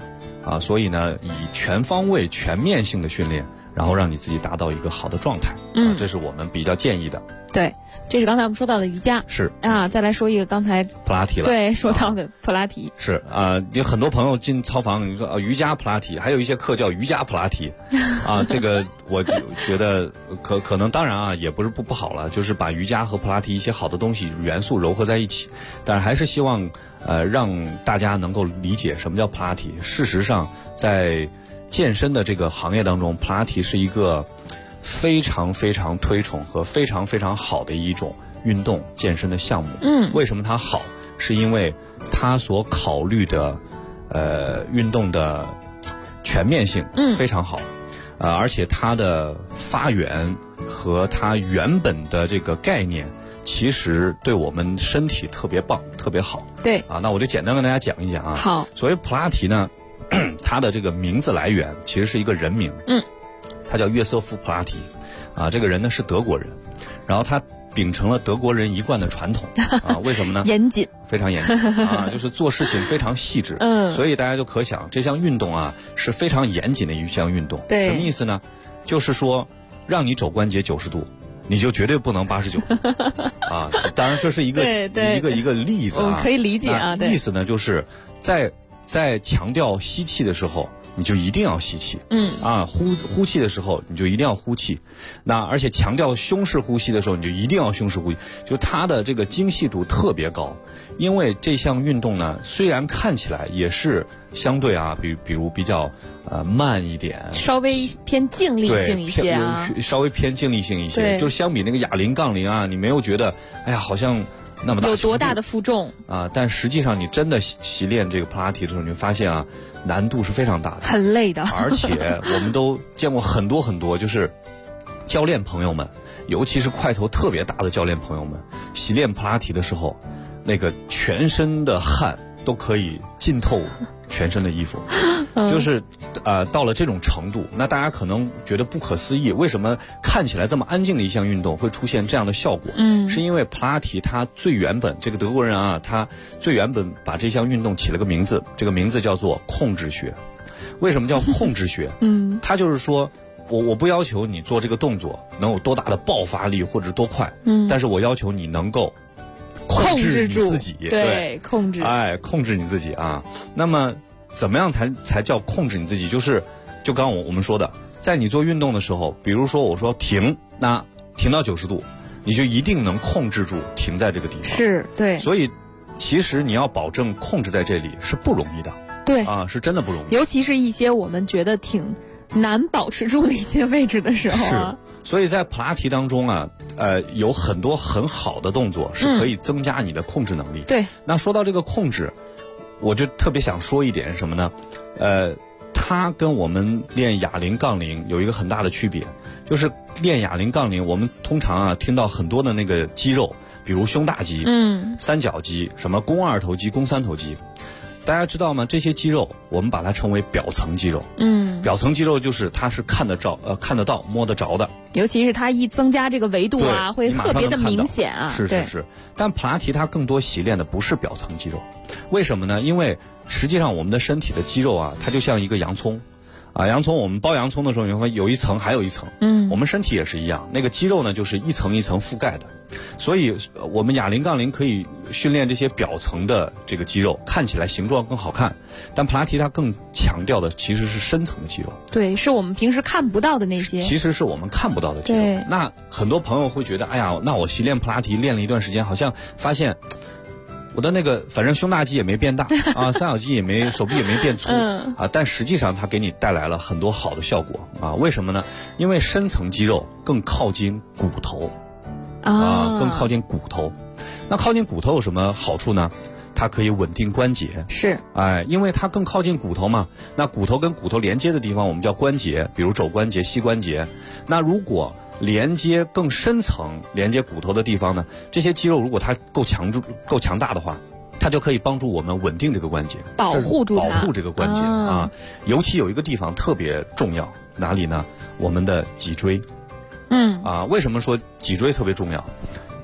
啊，所以呢，以全方位、全面性的训练，然后让你自己达到一个好的状态，这是我们比较建议的。 对，这是刚才我们说到的瑜伽， 是啊，再来说一个刚才普拉提了， 对，说到的普拉提， 是啊，有很多朋友进操房，你说瑜伽普拉提，还有一些课叫瑜伽普拉提，啊，这个我觉得可能当然啊，也不是不好了，就是把瑜伽和普拉提一些好的东西元素糅合在一起，但是还是希望让大家能够理解什么叫普拉提。事实上，在健身的这个行业当中，普拉提是一个非常非常推崇和非常非常好的一种运动健身的项目。为什么它好？是因为它所考虑的运动的全面性非常好，而且它的发源和它原本的这个概念，其实对我们身体特别棒，特别好。 对啊，那我就简单跟大家讲一讲啊。 好， 所谓普拉提呢，它的这个名字来源其实是一个人名。他叫约瑟夫·普拉提，啊，这个人呢是德国人，然后他秉承了德国人一贯的传统啊，为什么呢？ 严谨， 非常严谨啊，就是做事情非常细致。所以大家就可想，这项运动啊是非常严谨的一项运动。 对， 什么意思呢？就是说，让你肘关节90度，你就绝对不能89度啊。当然，这是一个一个例子啊， 可以理解啊。 意思呢，就是在强调吸气的时候，你就一定要吸气，呼气的时候你就一定要呼气，那而且强调胸式呼吸的时候，你就一定要胸式呼吸，就它的这个精细度特别高。因为这项运动呢，虽然看起来也是相对啊，比如比较慢一点， 稍微偏静力性一些啊， 稍微偏静力性一些，就相比那个哑铃、杠铃啊，你没有觉得哎呀好像那么大， 有多大的负重啊？但实际上你真的习练这个普拉提的时候，你会发现啊，难度是非常大的， 很累的。 而且我们都见过很多，就是教练朋友们，尤其是块头特别大的教练朋友们，习练普拉提的时候，那个全身的汗都可以浸透全身的衣服，就是到了这种程度，那大家可能觉得不可思议，为什么看起来这么安静的一项运动会出现这样的效果？是因为普拉提它最原本，这个德国人啊，他最原本把这项运动起了个名字，这个名字叫做控制学。为什么叫控制学？他就是说我不要求你做这个动作能有多大的爆发力或者多快，但是我要求你能够控制你自己， 对，控制你自己啊。那么怎么样才叫控制你自己？就刚我们说的，在你做运动的时候，比如说我说停，那停到90度，你就一定能控制住停在这个地方。 是，对。 所以其实你要保证控制在这里是不容易的。 对啊，是真的不容易。 尤其是一些我们觉得挺难保持住的一些位置的时候啊。 是，所以在普拉提当中啊，有很多很好的动作是可以增加你的控制能力。 对。 那说到这个控制，我就特别想说一点什么呢？它跟我们练哑铃、杠铃有一个很大的区别，就是练哑铃、杠铃，我们通常啊听到很多的那个肌肉，比如胸大肌、三角肌、什么肱二头肌、肱三头肌。大家知道吗？这些肌肉我们把它称为表层肌肉。表层肌肉就是它是看得到、摸得着的。 尤其是它一增加这个维度啊，会特别的明显啊。 是。但普拉提它更多习练的不是表层肌肉，为什么呢？因为实际上我们的身体的肌肉啊，它就像一个洋葱。洋葱我们剥洋葱的时候，你会有一层还有一层。我们身体也是一样，那个肌肉呢就是一层一层覆盖的。所以我们哑铃、杠铃可以训练这些表层的这个肌肉，看起来形状更好看。但普拉提它更强调的其实是深层的肌肉。对， 是我们平时看不到的那些。 其实是我们看不到的肌肉。对。那很多朋友会觉得，哎呀，那我习练普拉提练了一段时间，好像发现我的那个反正胸大肌也没变大啊，三角肌也没，手臂也没变粗啊，但实际上它给你带来了很多好的效果啊。为什么呢？因为深层肌肉更靠近骨头更靠近骨头。那靠近骨头有什么好处呢？它可以稳定关节。 是， 因为它更靠近骨头嘛。那骨头跟骨头连接的地方我们叫关节，比如肘关节、膝关节。那如果连接更深层、连接骨头的地方呢，这些肌肉如果它够强大的话，它就可以帮助我们稳定这个关节， 保护住它， 保护这个关节啊。尤其有一个地方特别重要，哪里呢？我们的脊椎。为什么说脊椎特别重要？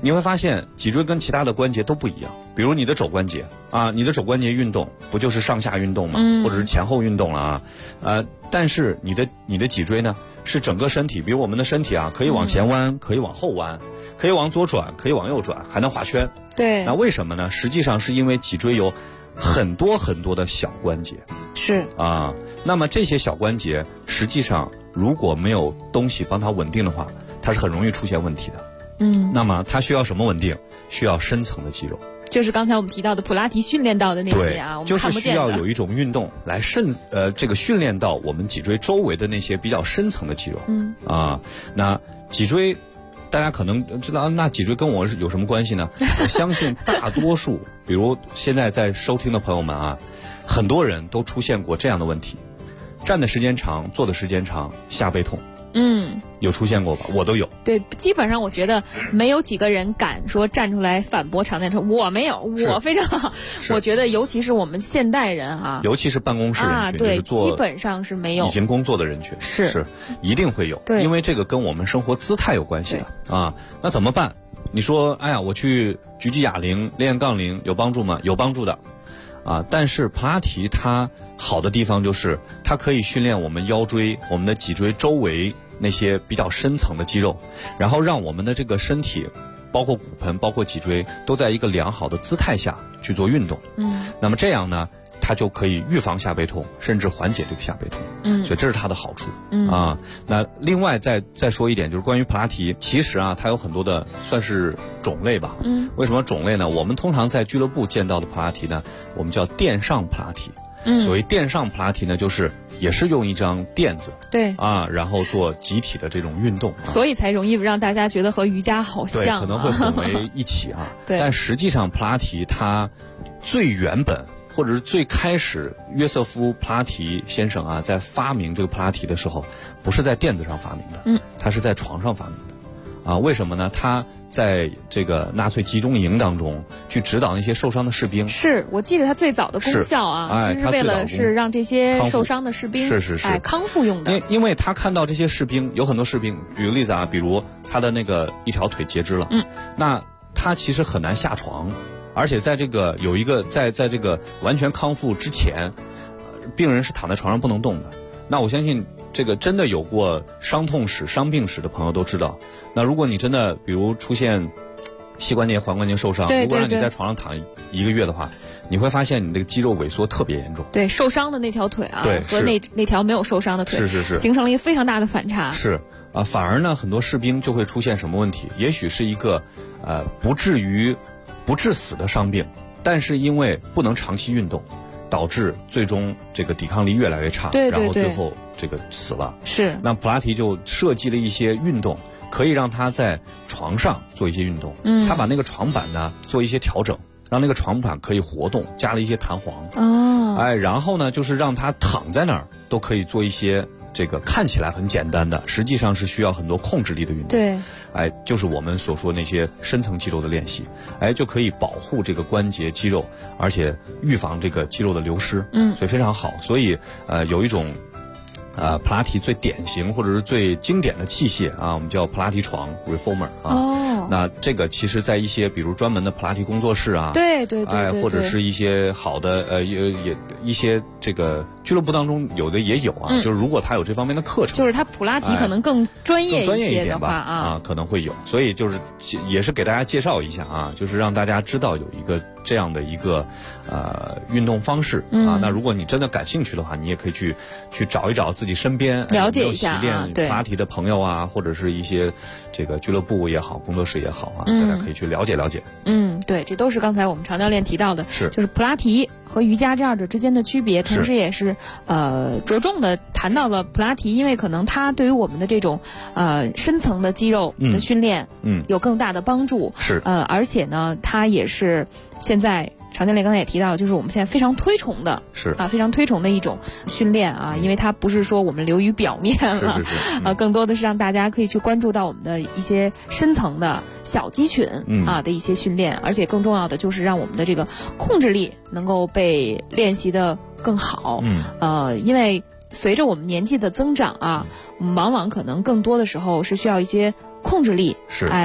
你会发现脊椎跟其他的关节都不一样。比如你的肘关节啊，你的肘关节运动不就是上下运动吗？或者是前后运动了啊？但是你的脊椎呢，是整个身体，比如我们的身体啊，可以往前弯，可以往后弯，可以往左转，可以往右转，还能画圈。 对。 那为什么呢？实际上是因为脊椎有很多很多的小关节。 是啊，那么这些小关节实际上如果没有东西帮它稳定的话，它是很容易出现问题的。那么它需要什么稳定？需要深层的肌肉， 就是刚才我们提到的普拉提训练到的那些啊，我们看不见的， 就是需要有一种运动来这个训练到我们脊椎周围的那些比较深层的肌肉。那脊椎大家可能知道，那脊椎跟我有什么关系呢？我相信大多数比如现在在收听的朋友们啊，很多人都出现过这样的问题：站的时间长，坐的时间长，下背痛。有出现过吧？我都有。 对，基本上我觉得没有几个人敢说站出来反驳常见说我没有，我非常好。我觉得尤其是我们现代人啊， 尤其是办公室人群， 对， 就是基本上是没有已经工作的人群，是一定会有。 对， 因为这个跟我们生活姿态有关系的啊。那怎么办？你说，哎呀，我去举哑铃、练杠铃有帮助吗？有帮助的。但是普拉提它好的地方就是它可以训练我们腰椎、我们的脊椎周围那些比较深层的肌肉，然后让我们的这个身体，包括骨盆、包括脊椎，都在一个良好的姿态下去做运动。那么这样呢，它就可以预防下背痛，甚至缓解这个下背痛。所以这是它的好处。那另外再说一点，就是关于普拉提，其实啊，它有很多的算是种类吧。为什么种类呢？我们通常在俱乐部见到的普拉提呢，我们叫垫上普拉提。所谓垫上普拉提呢，就是也是用一张垫子， 对然后做集体的这种运动， 所以才容易让大家觉得和瑜伽好像， 对，可能会混为一起对， 但实际上普拉提它最原本或者是最开始，约瑟夫普拉提先生啊，在发明这个普拉提的时候，不是在垫子上发明的，他是在床上发明的，为什么呢？他在这个纳粹集中营当中去指导那些受伤的士兵。 是我记得他最早的功效啊，其实为了是让这些受伤的士兵康复用的。 因为他看到这些士兵，有很多士兵，举个例子啊，比如他的那个一条腿截肢了，那他其实很难下床，而且在这个有一个在这个完全康复之前，病人是躺在床上不能动的。那我相信这个真的有过伤痛史、伤病史的朋友都知道。那如果你真的比如出现膝关节、踝关节受伤，如果让你在床上躺1个月的话，你会发现你这个肌肉萎缩特别严重。 对，受伤的那条腿啊， 对， 和那条没有受伤的腿， 是形成了一个非常大的反差。 是反而呢，很多士兵就会出现什么问题？也许是一个不致死的伤病，但是因为不能长期运动，导致最终这个抵抗力越来越差，然后最后这个死了。 是。 那普拉提就设计了一些运动，可以让他在床上做一些运动。他把那个床板呢做一些调整，让那个床板可以活动，加了一些弹簧。然后呢，就是让他躺在那儿都可以做一些这个看起来很简单的，实际上是需要很多控制力的运动。 对。 就是我们所说那些深层肌肉的练习，就可以保护这个关节肌肉，而且预防这个肌肉的流失。所以非常好。所以有一种普拉提最典型或者是最经典的器械我们叫普拉提床 reformer 那这个其实在一些比如专门的普拉提工作室对， 或者是一些好的也一些这个俱乐部当中有的也有就是如果他有这方面的课程， 就是他普拉提可能更专业一些的话可能会有。所以就是也是给大家介绍一下就是让大家知道有一个这样的一个运动方式那如果你真的感兴趣的话，你也可以去找一找自己身边了解一下习练普拉提的朋友或者是一些这个俱乐部也好，工作室也好大家可以去了解了解。 对，这都是刚才我们常教练提到的，就是普拉提和瑜伽这二者之间的区别，同时也是着重的谈到了普拉提，因为可能它对于我们的这种深层的肌肉的训练有更大的帮助。而且呢，它也是现在常教练刚才也提到，就是我们现在非常推崇的，非常推崇的一种训练因为它不是说我们流于表面了，更多的是让大家可以去关注到我们的一些深层的小肌群的一些训练，而且更重要的就是让我们的这个控制力能够被练习的更好。因为随着我们年纪的增长我们往往可能更多的时候是需要一些控制力来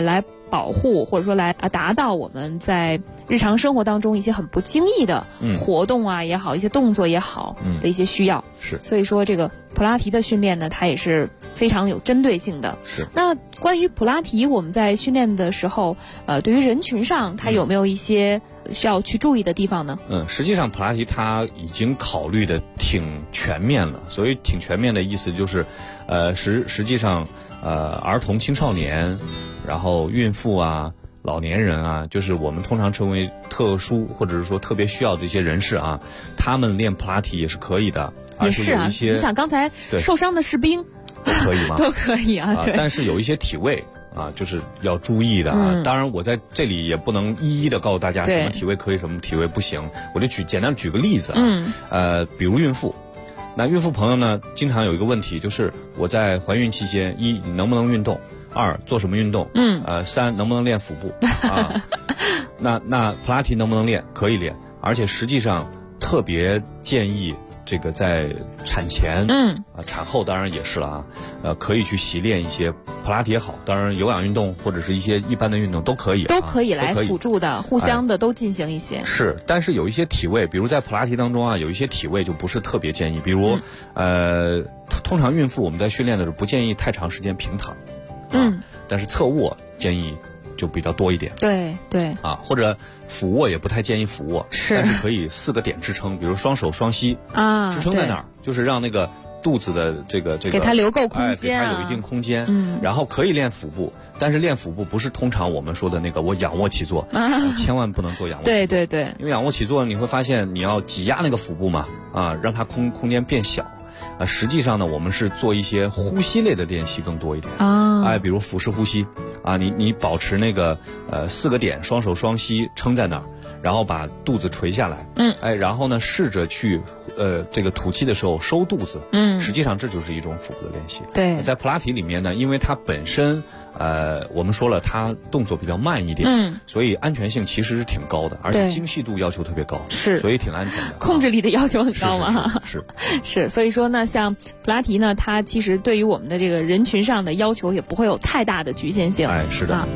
保护，或者说来达到我们在日常生活当中一些很不经意的活动啊也好，一些动作也好的一些需要。 是， 所以说这个普拉提的训练呢，它也是非常有针对性的。 是。 那关于普拉提，我们在训练的时候，对于人群上，它有没有一些需要去注意的地方呢？ 实际上普拉提它已经考虑的挺全面了。所谓挺全面的意思就是，实际上，儿童、青少年，然后孕妇啊、老年人啊，就是我们通常称为特殊或者是说特别需要的一些人士啊，他们练普拉提也是可以的。 也是啊，你想刚才受伤的士兵都可以吗？ 都可以啊，对。 但是有一些体位啊，就是要注意的啊。当然，我在这里也不能一一的告诉大家什么体位可以，什么体位不行。我就简单举个例子啊，比如孕妇。那孕妇朋友呢，经常有一个问题，就是我在怀孕期间，一你能不能运动，二做什么运动，三能不能练腹部啊？那普拉提能不能练？可以练，而且实际上特别建议这个在产前，产后当然也是了啊，可以去习练一些普拉提也好，当然有氧运动或者是一些一般的运动都可以， 都可以来辅助的，互相的都进行一些。 是，但是有一些体位，比如在普拉提当中啊，有一些体位就不是特别建议，比如通常孕妇我们在训练的时候不建议太长时间平躺，但是侧卧建议就比较多一点。 对对啊，或者俯卧也不太建议俯卧，但是可以4个点支撑，比如双手双膝啊，支撑在那儿，就是让那个肚子的这个给它留够空间， 给它有一定空间。然后可以练腹部，但是练腹部不是通常我们说的那个我仰卧起坐，千万不能做仰卧起坐。 对对对， 因为仰卧起坐你会发现你要挤压那个腹部嘛，让它空间变小。实际上呢，我们是做一些呼吸类的练习更多一点比如腹式呼吸啊，你保持那个4个点，双手双膝撑在那儿，然后把肚子垂下来，然后呢试着去这个吐气的时候收肚子，实际上这就是一种腹部的练习。 对， 在普拉提里面呢，因为它本身我们说了它动作比较慢一点，所以安全性其实是挺高的，而且精细度要求特别高， 是， 所以挺安全的， 控制力的要求很高嘛。 是， 所以说呢，像普拉提呢，它其实对于我们的这个人群上的要求也不会有太大的局限性。 是的。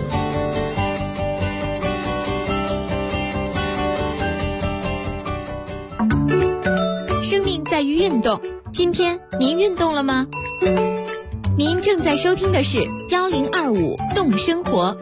生命在于运动，今天您运动了吗？您正在收听的是1025动生活。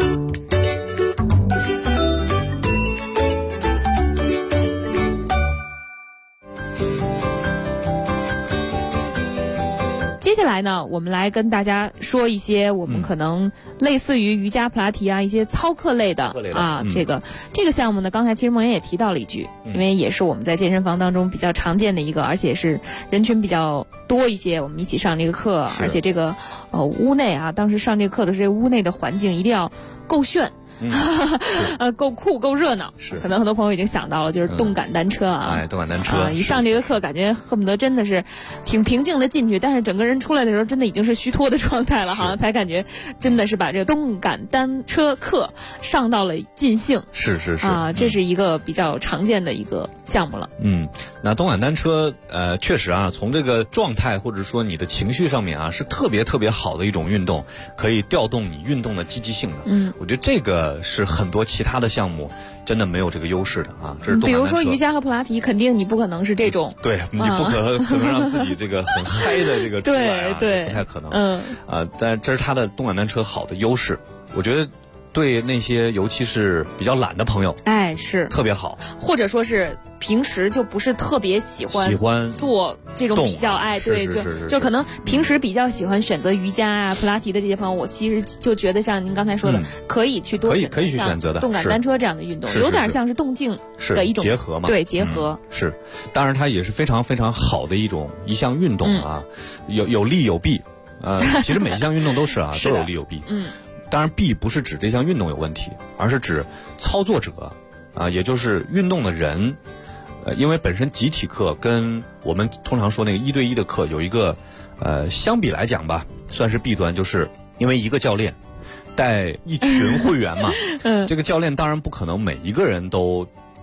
接下来呢，我们来跟大家说一些我们可能类似于瑜伽、普拉提啊一些操课类的这个项目呢，刚才其实梦妍也提到了一句，因为也是我们在健身房当中比较常见的一个，而且是人群比较多一些，我们一起上这个课，而且这个屋内啊，当时上这个课的是屋内的环境一定要够炫。够酷够热闹， 是可能很多朋友已经想到了，就是动感单车啊， 动感单车一上这个课，感觉恨不得真的是挺平静的进去，但是整个人出来的时候，真的已经是虚脱的状态了哈，才感觉真的是把这个动感单车课上到了尽兴。 是这是一个比较常见的一个项目了。 那动感单车确实啊，从这个状态或者说你的情绪上面啊，是特别特别好的一种运动，可以调动你运动的积极性的。我觉得这个是很多其他的项目真的没有这个优势的啊。这是动感单车。比如说瑜伽和普拉提，肯定你不可能是这种。 对，你不可能让自己这个很嗨的这个出来对， 不太可能。但这是它的动感单车好的优势，我觉得。对那些尤其是比较懒的朋友， 是特别好， 或者说是平时就不是特别喜欢做这种比较，对，就可能平时比较喜欢选择瑜伽啊、普拉提的这些朋友，我其实就觉得像您刚才说的，可以去多可以去选择的动感单车这样的运动，有点像是动静的一种结合嘛， 对，结合是，当然它也是非常非常好的一项运动啊，有利有弊，其实每一项运动都是啊，都有利有弊，当然，弊不是指这项运动有问题，而是指操作者，也就是运动的人，因为本身集体课跟我们通常说那个1对1的课有一个，相比来讲吧，算是弊端，就是因为一个教练带一群会员嘛，这个教练当然不可能每一个人都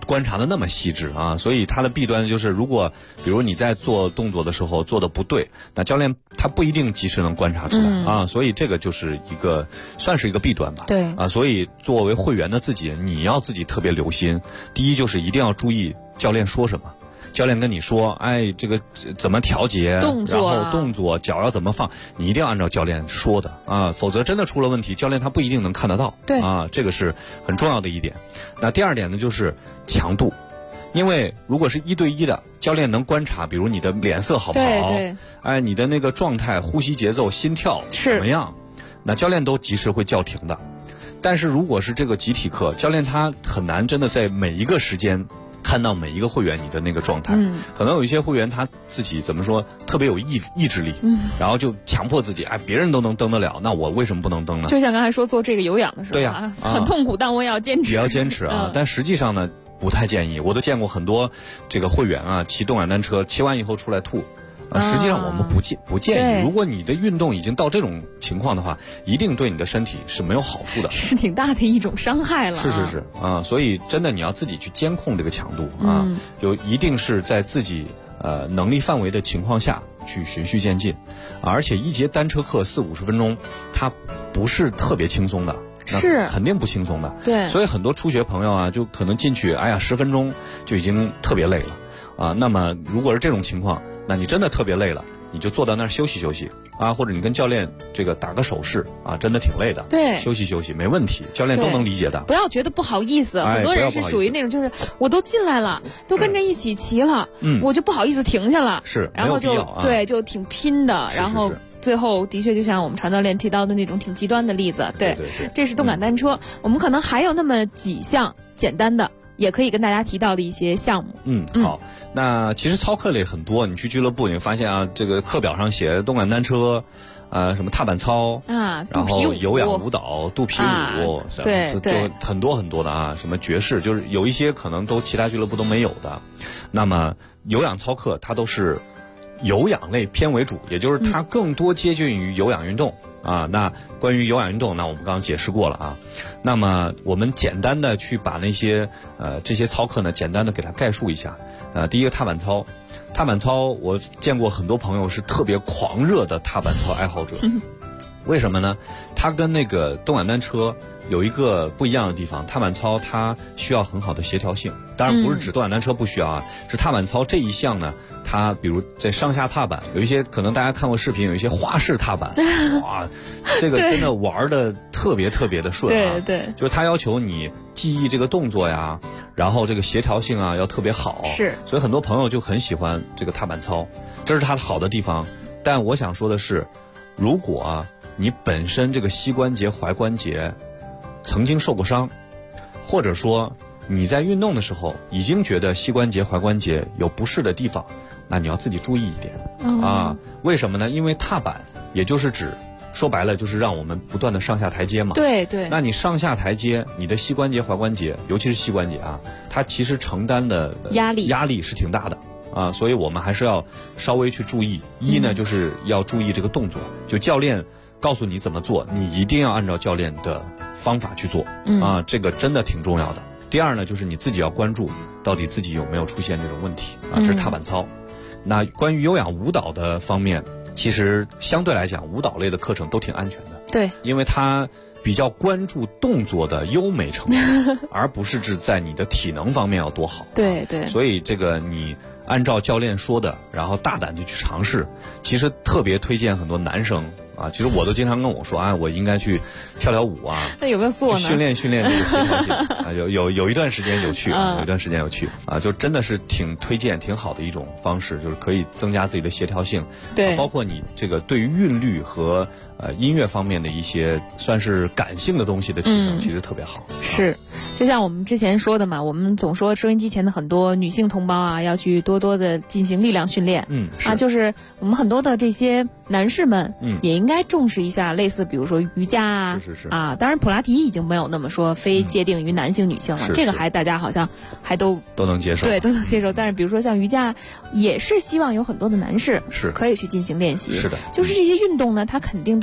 观察的那么细致啊，所以它的弊端就是，如果比如你在做动作的时候做的不对，那教练他不一定及时能观察出来啊，所以这个就是算是一个弊端吧。 对啊，所以作为会员的自己，你要自己特别留心。第一就是一定要注意教练说什么。教练跟你说，哎，这个怎么调节， 动作然后动作脚要怎么放，你一定要按照教练说的啊，否则真的出了问题，教练他不一定能看得到。 对啊，这个是很重要的一点。那第二点呢，就是强度，因为如果是1对1的，教练能观察，比如你的脸色好不好， 对， 哎，你的那个状态、呼吸节奏、心跳怎么样，那教练都及时会叫停的。但是如果是这个集体课，教练他很难真的在每一个时间看到每一个会员你的那个状态，可能有一些会员他自己怎么说特别有意志力，然后就强迫自己，哎，别人都能蹬得了，那我为什么不能蹬呢？ 就像刚才说做这个有氧的时候， 对呀， 很痛苦，但我也要坚持， 也要坚持啊。但实际上呢，不太建议。我都见过很多这个会员啊，骑动感单车骑完以后出来吐。实际上我们不建议，如果你的运动已经到这种情况的话，一定对你的身体是没有好处的， 是挺大的一种伤害了。 是啊，所以真的你要自己去监控这个强度啊，一定是在自己能力范围的情况下去循序渐进，而且一节单车课40-50分钟，它不是特别轻松的。是肯定不轻松的。 对， 所以很多初学朋友啊，就可能进去，哎呀，10分钟就已经特别累了啊。那么如果是这种情况，那你真的特别累了，你就坐到那儿休息休息啊，或者你跟教练这个打个手势啊，真的挺累的。 对， 休息休息没问题，教练都能理解的。 不要觉得不好意思，很多人是属于那种就是我都进来了，都跟着一起骑了，我就不好意思停下了。 是， 然后就对，就挺拼的，然后。最后的确就像我们常教练提到的那种挺极端的例子，对，这是动感单车。我们可能还有那么几项简单的，也可以跟大家提到的一些项目。 好，那其实操课类很多，你去俱乐部你会发现啊，这个课表上写动感单车，什么踏板操啊， 然后有氧舞蹈、肚皮舞， 对， 就很多很多的啊，什么爵士，就是有一些可能都其他俱乐部都没有的。那么有氧操课它都是有氧类偏为主，也就是它更多接近于有氧运动啊。那关于有氧运动，那我们刚刚解释过了啊。那么我们简单的去把那些这些操课呢，简单的给它概述一下。第一个踏板操，踏板操我见过很多朋友是特别狂热的踏板操爱好者。为什么呢？它跟那个动感单车有一个不一样的地方，踏板操它需要很好的协调性。当然不是指动感单车不需要啊，是踏板操这一项呢，它比如在上下踏板，有一些可能大家看过视频，有一些花式踏板，哇，这个真的玩的特别特别的顺啊。 对， 就是它要求你记忆这个动作呀，然后这个协调性啊要特别好。 是， 所以很多朋友就很喜欢这个踏板操，这是它好的地方。但我想说的是，如果啊你本身这个膝关节、踝关节曾经受过伤，或者说你在运动的时候已经觉得膝关节、踝关节有不适的地方，那你要自己注意一点啊。为什么呢？因为踏板也就是指说白了就是让我们不断的上下台阶嘛。 对。 那你上下台阶，你的膝关节、踝关节，尤其是膝关节啊，它其实承担的压力是挺大的啊，所以我们还是要稍微去注意。一呢，就是要注意这个动作，就教练告诉你怎么做，你一定要按照教练的方法去做啊，这个真的挺重要的。第二呢，就是你自己要关注到底自己有没有出现这种问题啊，这是踏板操。那关于有氧舞蹈的方面，其实相对来讲，舞蹈类的课程都挺安全的。 对， 因为它比较关注动作的优美程度，而不是指在你的体能方面要多好。 对。 所以这个你按照教练说的，然后大胆的去尝试。其实特别推荐很多男生啊，其实我都经常跟我说，我应该去跳舞啊。 那有没有做呢？ 训练这个协调性啊，有一段时间有去啊，有一段时间有去啊，就真的是挺推荐、挺好的一种方式，就是可以增加自己的协调性。 对， 包括你这个对于韵律和音乐方面的一些算是感性的东西的提升，其实特别好。 是，就像我们之前说的嘛，我们总说收音机前的很多女性同胞啊，要去多多的进行力量训练。就是我们很多的这些男士们，也应该重视一下类似比如说瑜伽啊，啊，当然普拉提已经没有那么说非界定于男性女性了，这个还大家好像还都能接受， 对，都能接受。但是比如说像瑜伽，也是希望有很多的男士是可以去进行练习。 是的， 就是这些运动呢，它肯定都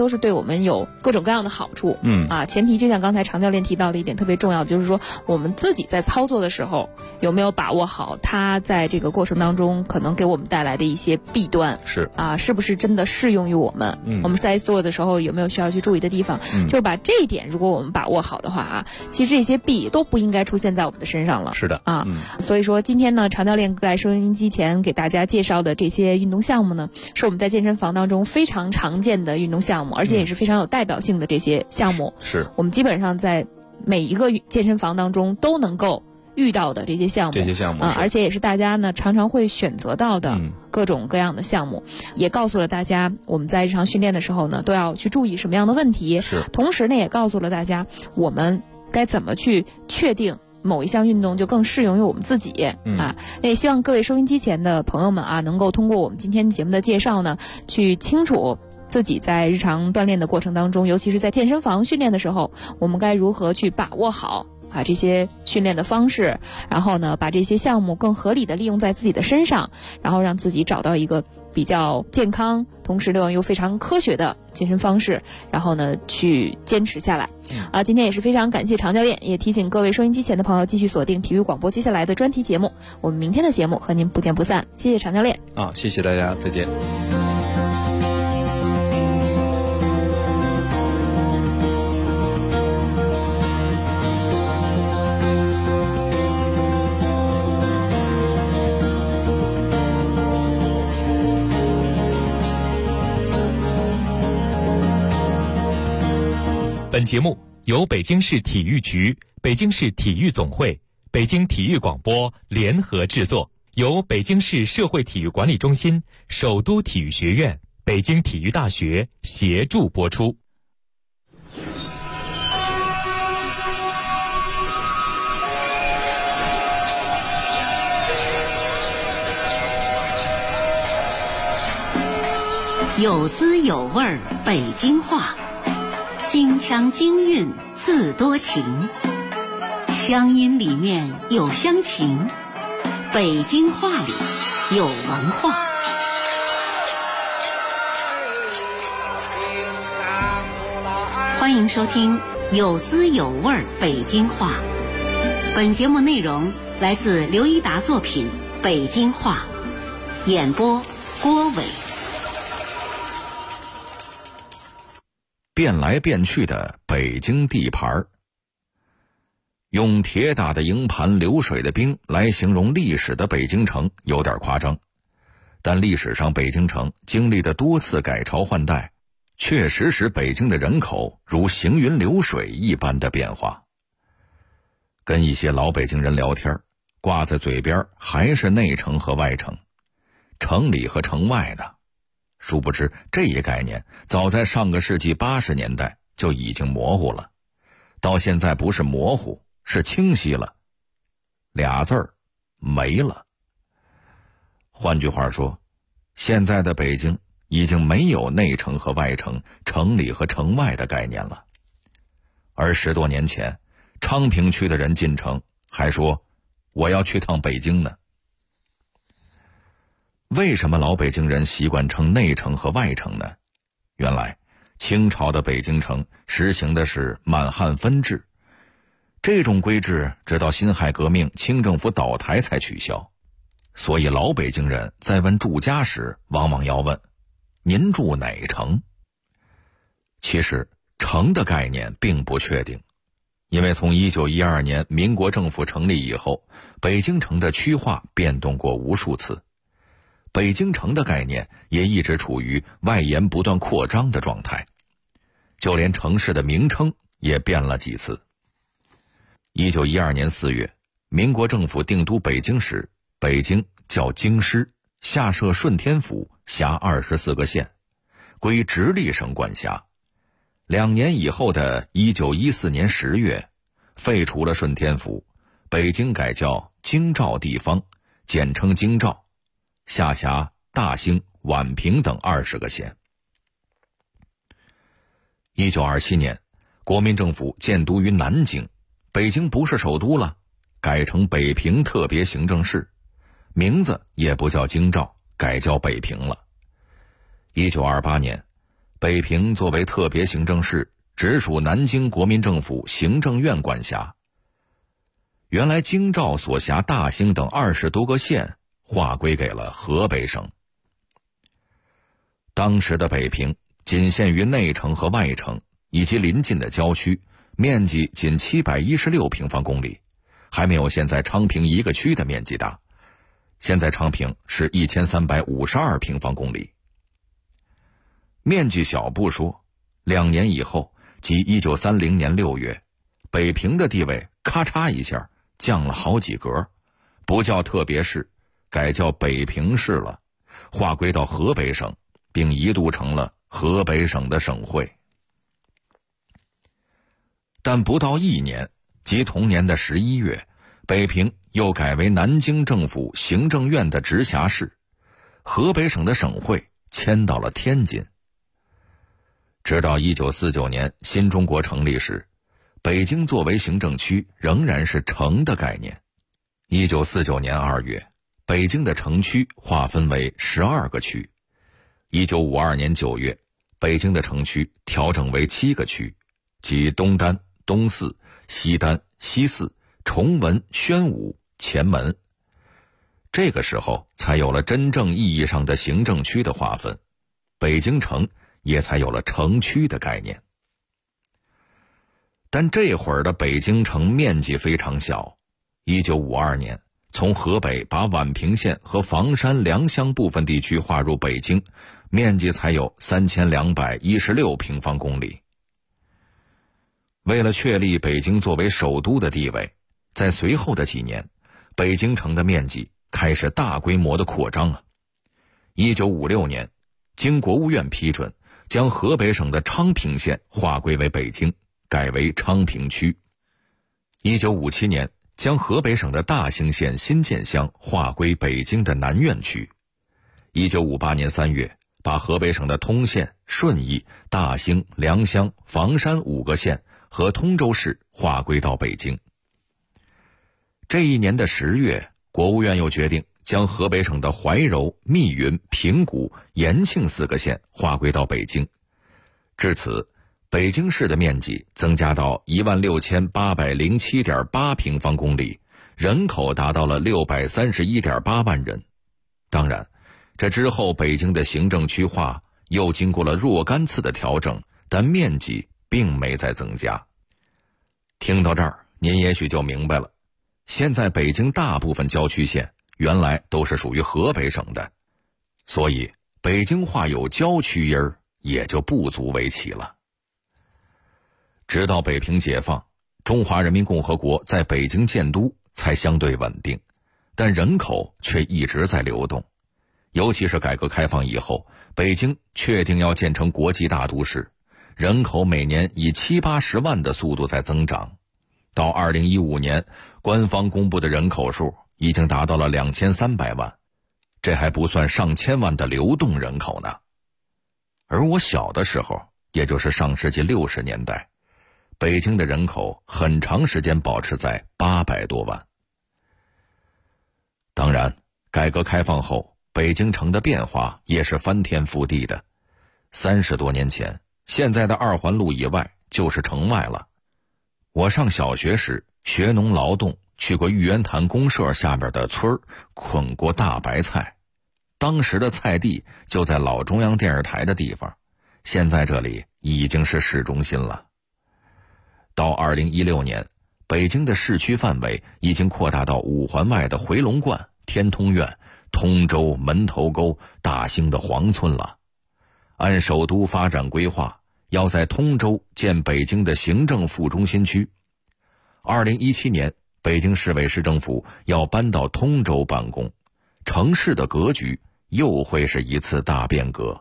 都是对我们有各种各样的好处。前提就像刚才常教练提到的一点特别重要，就是说我们自己在操作的时候有没有把握好它在这个过程当中可能给我们带来的一些弊端，是不是真的适用于我们？我们在做的时候有没有需要去注意的地方？就是把这一点如果我们把握好的话其实这些弊都不应该出现在我们的身上了。 是的所以说今天呢，常教练在收音机前给大家介绍的这些运动项目呢，是我们在健身房当中非常常见的运动项目，而且也是非常有代表性的这些项目。 是我们基本上在每一个健身房当中都能够遇到的这些项目，而且也是大家呢常常会选择到的各种各样的项目，也告诉了大家我们在日常训练的时候呢都要去注意什么样的问题，同时呢也告诉了大家我们该怎么去确定某一项运动就更适用于我们自己那也希望各位收音机前的朋友们能够通过我们今天节目的介绍呢，去清楚自己在日常锻炼的过程当中，尤其是在健身房训练的时候，我们该如何去把握好这些训练的方式，然后呢把这些项目更合理的利用在自己的身上，然后让自己找到一个比较健康同时又非常科学的健身方式，然后呢去坚持下来今天也是非常感谢常教练，也提醒各位收音机前的朋友继续锁定体育广播接下来的专题节目，我们明天的节目和您不见不散。谢谢常教练谢谢大家，再见。 本节目由北京市体育局、北京市体育总会、北京体育广播联合制作，由北京市社会体育管理中心、首都体育学院、北京体育大学协助播出。 有滋有味儿北京话，京腔京韵自多情，乡音里面有乡情，北京话里有文化。欢迎收听有滋有味儿北京话。本节目内容来自刘一达作品《北京话》，演播郭伟。 变来变去的北京地盘，用铁打的营盘流水的兵来形容历史的北京城有点夸张，但历史上北京城经历的多次改朝换代，确实使北京的人口如行云流水一般的变化。跟一些老北京人聊天，挂在嘴边还是内城和外城，城里和城外的。殊不知这一概念早在上个世纪80年代就已经模糊了，到现在不是模糊，是清晰了，俩字儿没了。换句话说，现在的北京已经没有内城和外城、城里和城外的概念了。而10多年前，昌平区的人进城还说我要去趟北京呢。为什么老北京人习惯称内城和外城呢？原来清朝的北京城实行的是满汉分治，这种规制直到辛亥革命清政府倒台才取消。所以老北京人在问住家时往往要问您住哪城。其实城的概念并不确定，因为从1912年民国政府成立以后，北京城的区划变动过无数次，北京城的概念也一直处于外延不断扩张的状态，就连城市的名称也变了几次。1912年4月，民国政府定都北京时，北京叫京师，下设顺天府，辖24个县，归直隶省管辖。2年以后的1914年10月，废除了顺天府，北京改叫京兆地方，简称京兆，下辖大兴、宛平等20个县。1927年，国民政府建都于南京，北京不是首都了，改成北平特别行政市，名字也不叫京兆，改叫北平了。1928年， 北平作为特别行政市，直属南京国民政府行政院管辖。原来京兆所辖大兴等20多个县划归给了河北省。当时的北平仅限于内城和外城以及邻近的郊区，面积仅716平方公里，还没有现在昌平一个区的面积大。现在昌平是1352平方公里。面积小不说，2年以后，即1930年6月，北平的地位咔嚓一下降了好几格，不叫特别市，改叫北平市了，划归到河北省，并一度成了河北省的省会。但不到1年，即同年的11月，北平又改为南京政府行政院的直辖市，河北省的省会迁到了天津。直到1949年新中国成立时，北京作为行政区仍然是城的概念。1949年2月，北京的城区划分为12个区。1952年9月，北京的城区调整为7个区，即东单、东四、西单、西四、崇文、宣武、前门。这个时候才有了真正意义上的行政区的划分，北京城也才有了城区的概念。但这会儿的北京城面积非常小。1952年，从河北把宛平县和房山、良乡部分地区划入北京，面积才有3216平方公里。为了确立北京作为首都的地位，在随后的几年，北京城的面积开始大规模的扩张。1956年，经国务院批准，将河北省的昌平县划归为北京，改为昌平区。1957年，将河北省的大兴县新建乡划归北京的南苑区。1958年3月，把河北省的通县、顺义、大兴、良乡、房山5个县和通州市划归到北京。这一年的10月，国务院又决定将河北省的怀柔、密云、平谷、延庆4个县划归到北京。至此，北京市的面积增加到16807.8平方公里，人口达到了631.8万人。当然，这之后北京的行政区划又经过了若干次的调整，但面积并没再增加。听到这儿，您也许就明白了，现在北京大部分郊区县原来都是属于河北省的，所以北京话有郊区音儿也就不足为奇了。直到北平解放，中华人民共和国在北京建都才相对稳定，但人口却一直在流动。尤其是改革开放以后，北京确定要建成国际大都市，人口每年以70-80万的速度在增长。到2015年，官方公布的人口数已经达到了2300万，这还不算上千万的流动人口呢。而我小的时候，也就是上世纪60年代，北京的人口很长时间保持在800多万。当然，改革开放后，北京城的变化也是翻天覆地的。30多年前，现在的2环路以外就是城外了。我上小学时学农劳动，去过玉渊潭公社下边的村儿，捆过大白菜。当时的菜地就在老中央电视台的地方，现在这里已经是市中心了。到2016年，北京的市区范围已经扩大到5环外的回龙观、天通苑、通州、门头沟、大兴的黄村了。按首都发展规划，要在通州建北京的行政副中心区。2017年，北京市委市政府要搬到通州办公，城市的格局又会是一次大变革。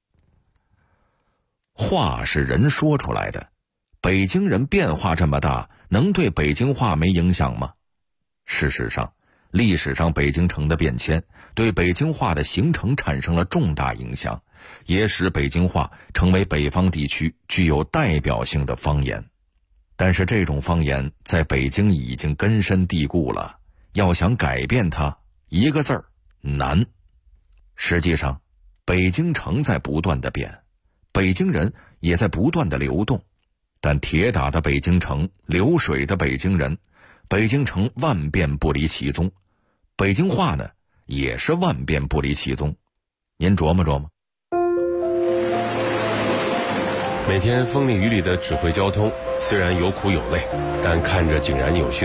话是人说出来的，北京人变化这么大，能对北京话没影响吗？事实上，历史上北京城的变迁对北京话的形成产生了重大影响，也使北京话成为北方地区具有代表性的方言。但是这种方言在北京已经根深蒂固了，要想改变它，一个字儿：难。实际上，北京城在不断的变， 北京人也在不断的流动，但铁打的北京城，流水的北京人，北京城万变不离其宗，北京话呢也是万变不离其宗。您琢磨琢磨。 每天风里雨里的指挥交通，虽然有苦有累，但看着井然有序